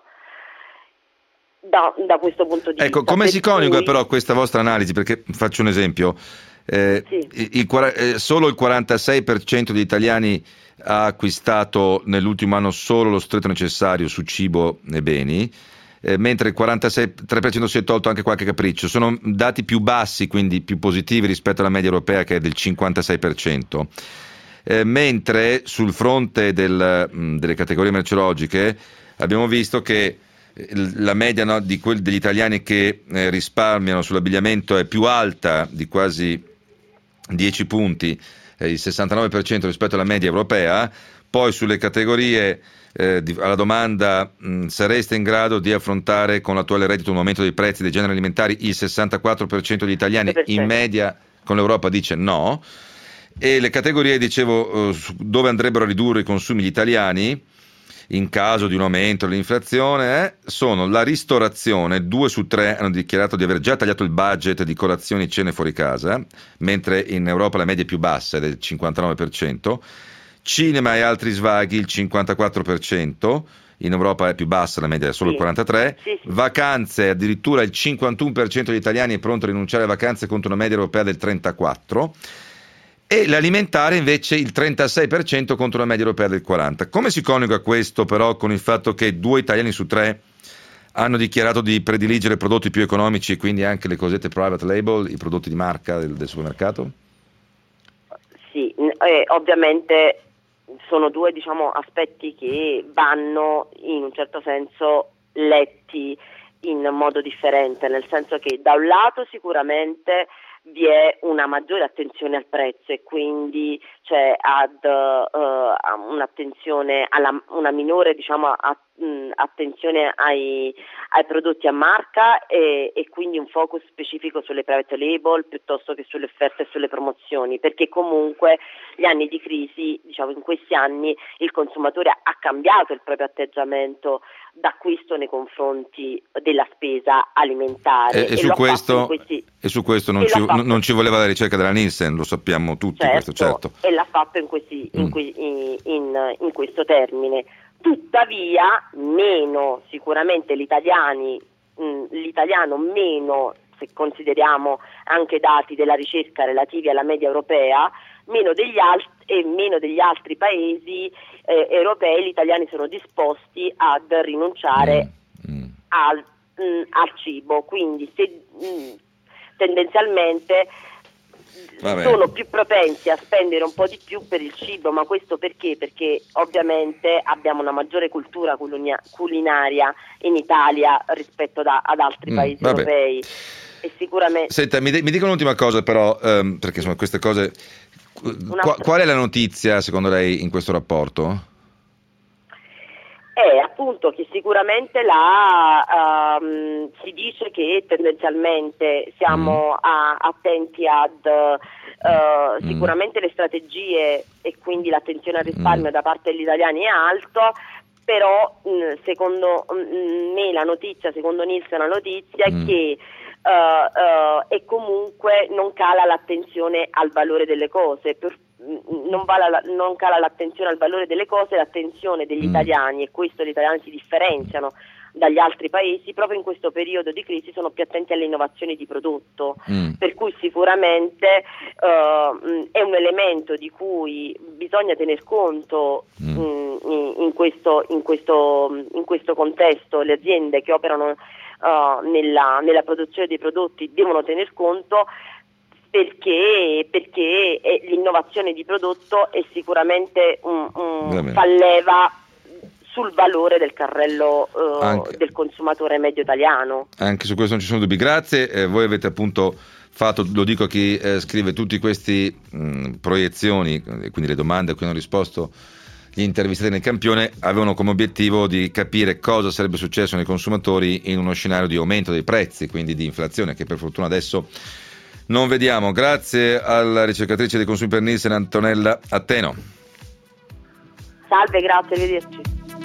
Da, da questo punto di ecco, vista. Come si coniuga cui... però questa vostra analisi? Perché faccio un esempio, eh, sì. il, il, eh, solo il quarantasei per cento degli italiani ha acquistato nell'ultimo anno solo lo stretto necessario su cibo e beni, eh, mentre il quarantasei per cento si è tolto anche qualche capriccio. Sono dati più bassi, quindi più positivi rispetto alla media europea che è del cinquantasei per cento. Eh, mentre sul fronte del, mh, delle categorie merceologiche abbiamo visto che la media, no, di quelli degli italiani che eh, risparmiano sull'abbigliamento è più alta di quasi dieci punti, eh, il sessantanove per cento rispetto alla media europea. Poi sulle categorie eh, di, alla domanda mh, sareste in grado di affrontare con l'attuale reddito un aumento dei prezzi dei generi alimentari, il sessantaquattro per cento degli italiani in media con l'Europa dice no. E le categorie, dicevo, eh, dove andrebbero a ridurre i consumi gli italiani in caso di un aumento dell'inflazione, eh, sono la ristorazione. Due su tre hanno dichiarato di aver già tagliato il budget di colazioni e cene fuori casa, mentre in Europa la media è più bassa, è del cinquantanove per cento. Cinema e altri svaghi il cinquantaquattro per cento, in Europa è più bassa, la media è solo il quarantatré per cento. Sì, sì. Vacanze, addirittura il cinquantuno per cento degli italiani è pronto a rinunciare alle vacanze contro una media europea del trentaquattro per cento. E l'alimentare invece il trentasei per cento contro la media europea del quaranta per cento. Come si coniuga questo però con il fatto che due italiani su tre hanno dichiarato di prediligere prodotti più economici e quindi anche le cosiddette private label, i prodotti di marca del, del supermercato? Sì, eh, ovviamente sono due, diciamo, aspetti che vanno in un certo senso letti in modo differente, nel senso che da un lato sicuramente vi è una maggiore attenzione al prezzo e quindi cioè ad uh, un'attenzione alla una minore, diciamo, a, mh, attenzione ai, ai prodotti a marca e, e quindi un focus specifico sulle private label piuttosto che sulle offerte e sulle promozioni, perché comunque gli anni di crisi, diciamo, in questi anni il consumatore ha cambiato il proprio atteggiamento d'acquisto nei confronti della spesa alimentare e, e, su, questo, questi, e su questo non ci, non ci voleva la ricerca della Nielsen, lo sappiamo tutti, certo, questo, certo. E l'ha fatto in, questi, in, mm. in, in, in questo termine. Tuttavia meno sicuramente gli italiani, mh, l'italiano meno, se consideriamo anche dati della ricerca relativi alla media europea, meno degli altri e meno degli altri paesi eh, europei, gli italiani sono disposti ad rinunciare mm. Mm. Al, mh, al cibo, quindi se, mh, tendenzialmente Vabbè. sono più propensi a spendere un po' di più per il cibo, ma questo perché? Perché ovviamente abbiamo una maggiore cultura culinaria in Italia rispetto da, ad altri mm, paesi vabbè. europei. E sicuramente... Senta, mi, de- mi dica un'ultima cosa però, um, perché sono queste cose... Qu- qual è la notizia secondo lei in questo rapporto? È appunto che sicuramente la, um, si dice che tendenzialmente siamo mm. a, attenti ad uh, mm. sicuramente le strategie e quindi l'attenzione al risparmio mm. da parte degli italiani è alto, però mh, secondo mh, me la notizia, secondo Nielsen la notizia mm. è che Uh, uh, e comunque non cala l'attenzione al valore delle cose, per, non, vala, non cala l'attenzione al valore delle cose, l'attenzione degli mm. italiani, e questo gli italiani si differenziano dagli altri paesi, proprio in questo periodo di crisi sono più attenti alle innovazioni di prodotto, mm. per cui sicuramente uh, è un elemento di cui bisogna tener conto mm. in, in, questo, in, questo, in questo contesto. Le aziende che operano Uh, nella, nella produzione dei prodotti devono tener conto, perché, perché è, l'innovazione di prodotto è sicuramente un, un fa leva sul valore del carrello uh, del consumatore medio italiano. Anche su questo non ci sono dubbi. Grazie, eh, voi avete appunto fatto, lo dico a chi eh, scrive, tutti questi mh, proiezioni, quindi le domande a cui hanno risposto gli intervistati nel campione avevano come obiettivo di capire cosa sarebbe successo nei consumatori in uno scenario di aumento dei prezzi, quindi di inflazione, che per fortuna adesso non vediamo. Grazie alla ricercatrice dei consumi per Nielsen Antonella Atteno. Salve, grazie, arrivederci.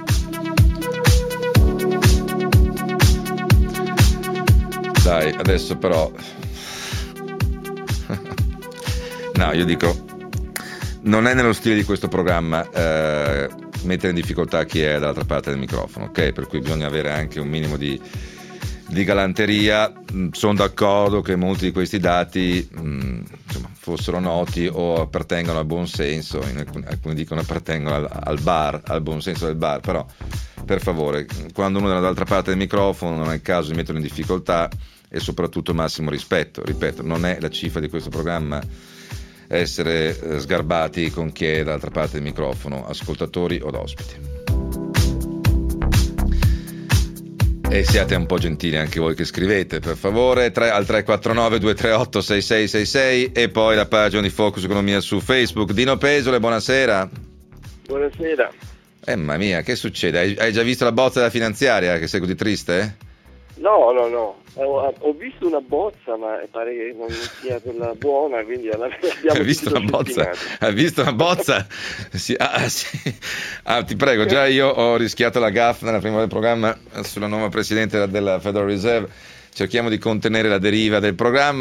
Dai, adesso però no, io dico, non è nello stile di questo programma eh, mettere in difficoltà chi è dall'altra parte del microfono, ok? Per cui bisogna avere anche un minimo di, di galanteria. Sono d'accordo che molti di questi dati mh, insomma, fossero noti o appartengono al buon senso, in alcuni, alcuni dicono appartengono al, al bar, al buon senso del bar, però per favore, quando uno è dall'altra parte del microfono non è il caso di metterlo in difficoltà, e soprattutto massimo rispetto. Ripeto, non è la cifra di questo programma essere eh, sgarbati con chi è dall'altra parte del microfono, ascoltatori o ospiti. E siate un po' gentili anche voi che scrivete, per favore, tre, al tre quattro nove due tre otto sei sei sei sei, e poi la pagina di Focus Economia su Facebook. Dino Pesole, buonasera. Buonasera. Eh, mamma mia, che succede? Hai, hai già visto la bozza della finanziaria che sei così triste? Eh? No, no, no. Ho, ho visto una bozza, ma pare che non sia quella buona, quindi alla fine abbiamo Hai visto una bozza? Hai visto una bozza? sì, ah, sì. ah, ti prego, già io ho rischiato la gaffe nella prima del programma sulla nuova presidente della Federal Reserve. Cerchiamo di contenere la deriva del programma.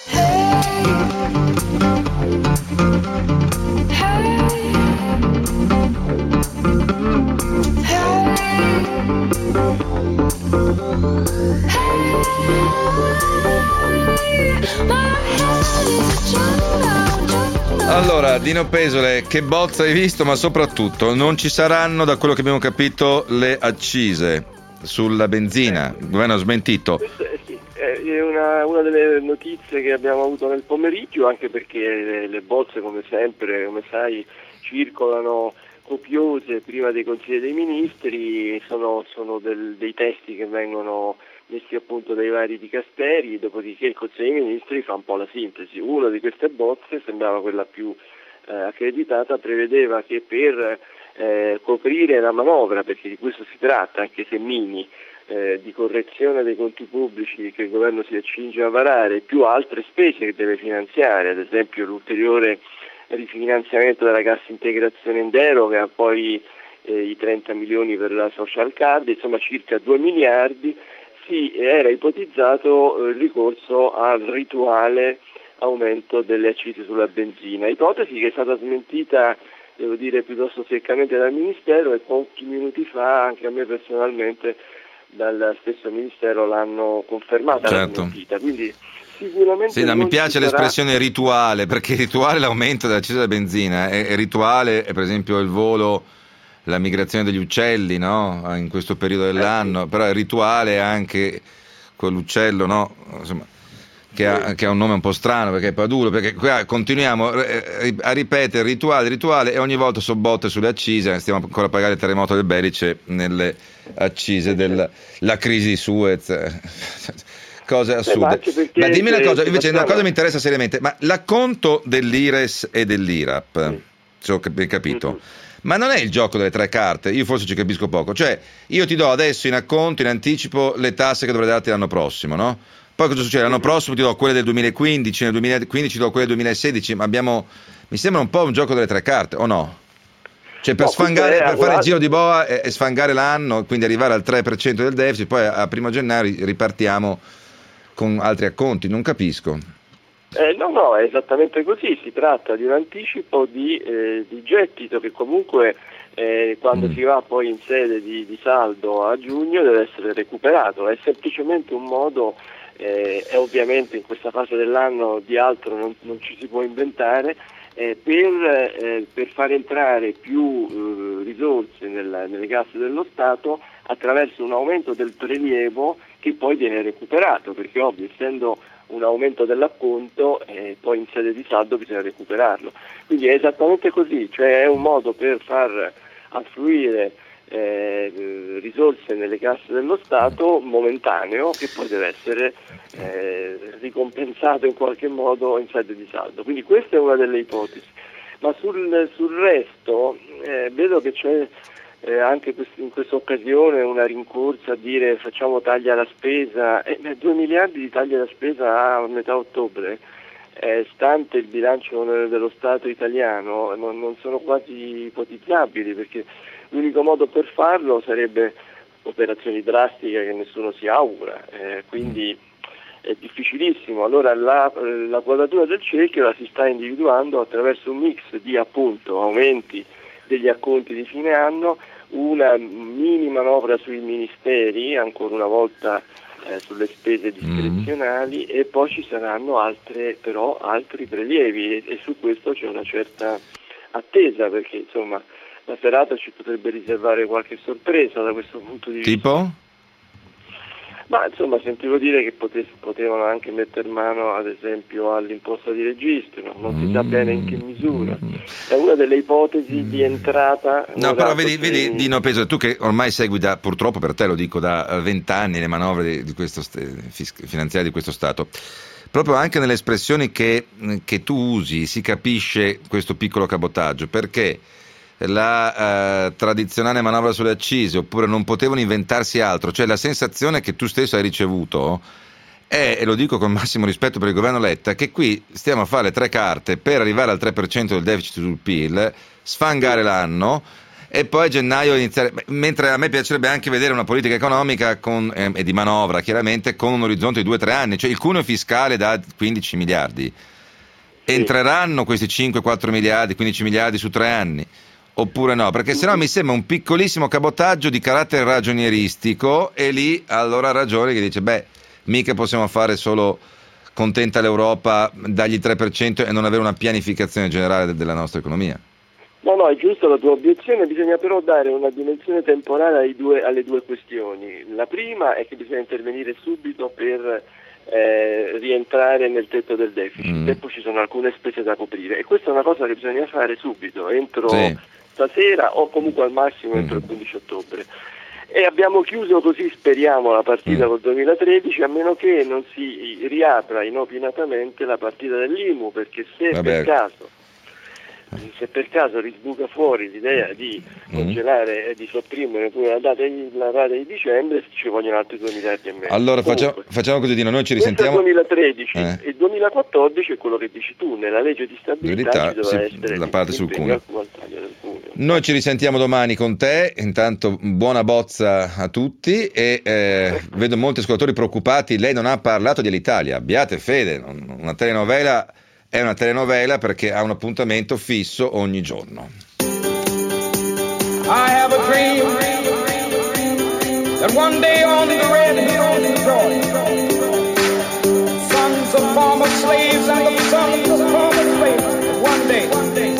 Allora, Dino Pesole, che bozza hai visto? Ma soprattutto non ci saranno, da quello che abbiamo capito, le accise sulla benzina. Il governo ha smentito. Sì, è una, una delle notizie che abbiamo avuto nel pomeriggio, anche perché le, le bozze, come sempre, come sai, circolano copiose prima dei consigli dei ministri, sono, sono del, dei testi che vengono messi appunto dai vari dicasteri, dopodiché il Consiglio dei Ministri fa un po' la sintesi. Una di queste bozze, sembrava quella più eh, accreditata, prevedeva che per eh, coprire la manovra, perché di questo si tratta, anche se mini, eh, di correzione dei conti pubblici che il governo si accinge a varare, più altre spese che deve finanziare, ad esempio l'ulteriore rifinanziamento della cassa integrazione in deroga, poi eh, i trenta milioni per la social card, insomma circa due miliardi, si era ipotizzato il ricorso al rituale aumento delle accise sulla benzina, ipotesi che è stata smentita, devo dire, piuttosto seccamente dal Ministero, e pochi minuti fa anche a me personalmente dal stesso Ministero l'hanno confermata, certo. La smentita, quindi sicuramente sì, no, mi piace sarà... l'espressione rituale, perché rituale l'aumento dell'accisa della benzina, è, è rituale è per esempio il volo, la migrazione degli uccelli, no? In questo periodo dell'anno, però è rituale anche quell'uccello, no? Insomma, che ha, che ha un nome un po' strano, perché è Padulo, perché qua continuiamo a ripetere rituale, rituale, e ogni volta sono botte sulle accise. Stiamo ancora a pagare il terremoto del Belice nelle accise della crisi di Suez. Cose assurde. Ma, ma dimmi una cosa, invece una cosa mi interessa seriamente, ma l'acconto dell'Ires e dell'Irap, mm. se ho capito, mm-hmm. ma non è il gioco delle tre carte? Io forse ci capisco poco, cioè io ti do adesso in acconto, in anticipo, le tasse che dovrei darti l'anno prossimo, no? Poi cosa succede? L'anno prossimo ti do quelle del duemilaquindici, nel duemilaquindici ti do quelle del duemilasedici, ma abbiamo, mi sembra un po' un gioco delle tre carte, o no? Cioè per, no, sfangare, per fare il giro di boa e, e sfangare l'anno, quindi arrivare al tre per cento del deficit, poi a, a primo gennaio ripartiamo con altri acconti, non capisco. Eh, no, no, è esattamente così, si tratta di un anticipo di, eh, di gettito che comunque eh, quando mm. si va poi in sede di, di saldo a giugno deve essere recuperato, è semplicemente un modo, eh, e ovviamente in questa fase dell'anno di altro non, non ci si può inventare, eh, per, eh, per far entrare più eh, risorse nella, nelle casse dello Stato attraverso un aumento del prelievo che poi viene recuperato, perché ovvio, essendo un aumento dell'acconto, eh, poi in sede di saldo bisogna recuperarlo. Quindi è esattamente così, cioè è un modo per far affluire eh, risorse nelle casse dello Stato momentaneo, che poi deve essere eh, ricompensato in qualche modo in sede di saldo. Quindi questa è una delle ipotesi. Ma sul, sul resto eh, vedo che c'è Eh, anche quest- in questa occasione una rincorsa a dire facciamo taglia alla spesa, eh, due miliardi di taglia alla spesa a metà ottobre, eh, stante il bilancio dello Stato italiano, non, non sono quasi ipotizzabili, perché l'unico modo per farlo sarebbe operazioni drastiche che nessuno si augura, eh, quindi è difficilissimo. Allora la, la quadratura del cerchio la si sta individuando attraverso un mix di appunto aumenti degli acconti di fine anno, una mini manovra sui ministeri, ancora una volta eh, sulle spese discrezionali, mm. e poi ci saranno altre, però altri prelievi e, e su questo c'è una certa attesa, perché insomma la serata ci potrebbe riservare qualche sorpresa da questo punto di vista. Tipo? Ma insomma sentivo dire che pote- potevano anche mettere mano ad esempio all'imposta di registro, non si sa bene in che misura. È una delle ipotesi di entrata. No, però vedi, che... vedi Dino Pesaro, tu che ormai segui da, purtroppo per te lo dico, da vent'anni le manovre di, di questo st- finanziarie di questo Stato, proprio anche nelle espressioni che, che tu usi si capisce questo piccolo cabotaggio, perché la eh, tradizionale manovra sulle accise, oppure non potevano inventarsi altro, cioè la sensazione che tu stesso hai ricevuto è, e lo dico con massimo rispetto per il governo Letta, che qui stiamo a fare le tre carte per arrivare al tre per cento del deficit sul P I L, sfangare l'anno e poi a gennaio iniziare, mentre a me piacerebbe anche vedere una politica economica con, eh, e di manovra chiaramente con un orizzonte di due tre anni, cioè il cuneo fiscale da quindici miliardi, entreranno questi cinque quattro miliardi, quindici miliardi su tre anni oppure no? Perché sennò mi sembra un piccolissimo cabotaggio di carattere ragionieristico, e lì allora ha ragione che dice beh, mica possiamo fare solo contenta l'Europa, dargli il tre per cento e non avere una pianificazione generale della nostra economia. No, no, è giusta la tua obiezione, bisogna però dare una dimensione temporale ai due, alle due questioni. La prima è che bisogna intervenire subito per eh, rientrare nel tetto del deficit, mm. e poi ci sono alcune spese da coprire, e questa è una cosa che bisogna fare subito, entro... Sì. stasera o comunque al massimo entro il quindici ottobre, e abbiamo chiuso così, speriamo, la partita col duemilatredici, a meno che non si riapra inopinatamente la partita dell'I M U, perché se Vabbè. per caso se per caso risbuca fuori l'idea di congelare e mm. di sopprimere pure la data di, la data di dicembre, ci vogliono altri due miliardi e mezzo. Allora facciamo, facciamo così, Dino, noi ci risentiamo. Il duemilatredici eh. e il duemilaquattordici è quello che dici tu, nella legge di stabilità ci dovrà sì, essere la parte sul cuneo. Noi ci risentiamo domani con te, intanto buona bozza a tutti, e eh, vedo molti ascoltatori preoccupati, lei non ha parlato dell'Italia, abbiate fede, una telenovela è una telenovela perché ha un appuntamento fisso ogni giorno. I have a dream that one day on the red hills of Georgia, sons of former slaves and the sons of former slaves, one day, one day,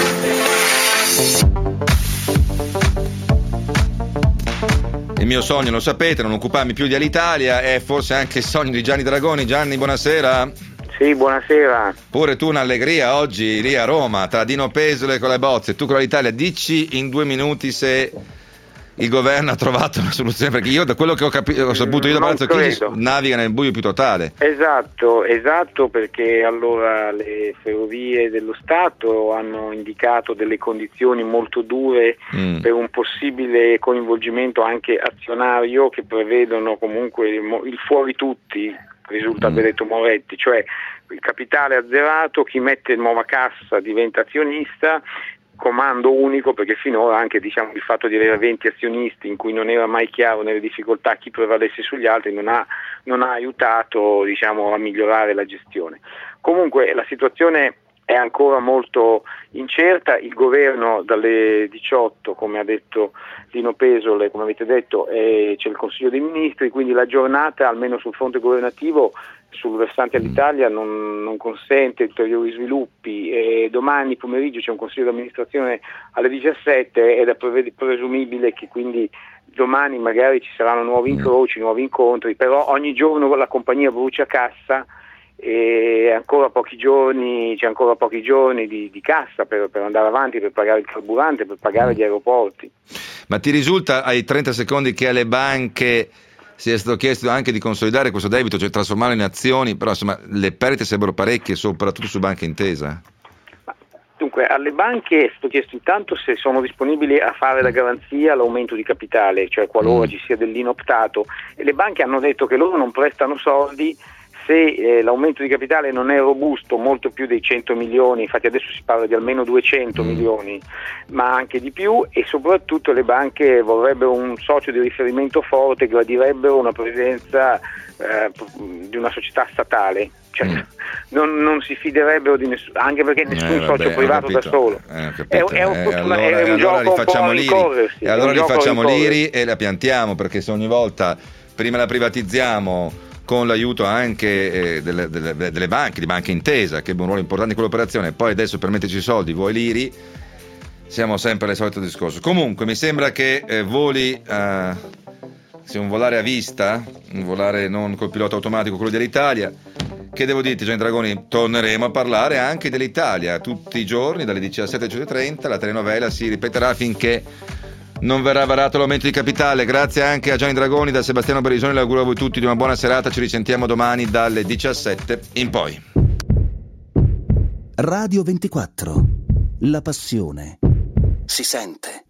Il mio sogno, lo sapete, non occuparmi più di Alitalia, è forse anche il sogno di Gianni Dragoni. Gianni, buonasera. Sì, buonasera. Pure tu un'allegria oggi lì a Roma, tra Dino Pesole con le bozze, tu con l'Italia. Dici in due minuti se il governo ha trovato una soluzione, perché io da quello che ho, capito, ho saputo io da Palazzo Chigi naviga nel buio più totale. Esatto, esatto, perché allora le ferrovie dello Stato hanno indicato delle condizioni molto dure mm. per un possibile coinvolgimento anche azionario, che prevedono comunque il fuori tutti, risulta aver detto Moretti, cioè il capitale azzerato, chi mette nuova cassa diventa azionista, comando unico, perché finora anche diciamo il fatto di avere venti azionisti in cui non era mai chiaro nelle difficoltà chi prevalesse sugli altri non ha, non ha aiutato diciamo a migliorare la gestione. Comunque la situazione è ancora molto incerta, il governo dalle diciotto, come ha detto Dino Pesole, come avete detto, eh, c'è il Consiglio dei Ministri, quindi la giornata, almeno sul fronte governativo, sul versante all'Italia non, non consente ulteriori sviluppi, e domani pomeriggio c'è un Consiglio di amministrazione alle diciassette ed è presumibile che quindi domani magari ci saranno nuovi incroci, nuovi incontri, però ogni giorno la compagnia brucia cassa e ancora pochi giorni, c'è ancora pochi giorni di, di cassa per, per andare avanti, per pagare il carburante, per pagare gli aeroporti. Ma ti risulta ai trenta secondi che alle banche sia stato chiesto anche di consolidare questo debito, cioè trasformarlo in azioni, però insomma le perdite sarebbero parecchie, soprattutto su Banca Intesa? Dunque, alle banche è stato chiesto intanto se sono disponibili a fare la garanzia all'aumento di capitale, cioè qualora mm. ci sia dell'inoptato, e le banche hanno detto che loro non prestano soldi se eh, l'aumento di capitale non è robusto, molto più dei cento milioni, infatti adesso si parla di almeno duecento mm. milioni, ma anche di più, e soprattutto le banche vorrebbero un socio di riferimento forte, gradirebbero una presenza eh, di una società statale. Cioè, mm. non, non si fiderebbero di nessuno, anche perché nessun eh, vabbè, socio privato da solo. Eh, è, è un, eh, allora, è un allora gioco un po' a rincorrersi. E allora li facciamo l'I R I e la piantiamo, perché se ogni volta prima la privatizziamo con l'aiuto anche eh, delle, delle, delle banche, di Banca Intesa, che ebbe un ruolo importante in quell'operazione, e poi adesso per metterci i soldi vuoi l'I R I, siamo sempre al solito discorso. Comunque mi sembra che eh, voli eh, sia un volare a vista, un volare non col pilota automatico, quello dell'Italia. Che devo dirti, Gianni Dragoni, torneremo a parlare anche dell'Italia tutti i giorni dalle diciassette alle diciotto e trenta, la telenovela si ripeterà finché non verrà varato l'aumento di capitale. Grazie anche a Gianni Dragoni, da Sebastiano Barisoni, l'auguro a voi tutti di una buona serata, ci risentiamo domani dalle diciassette in poi. Radio ventiquattro, la passione si sente.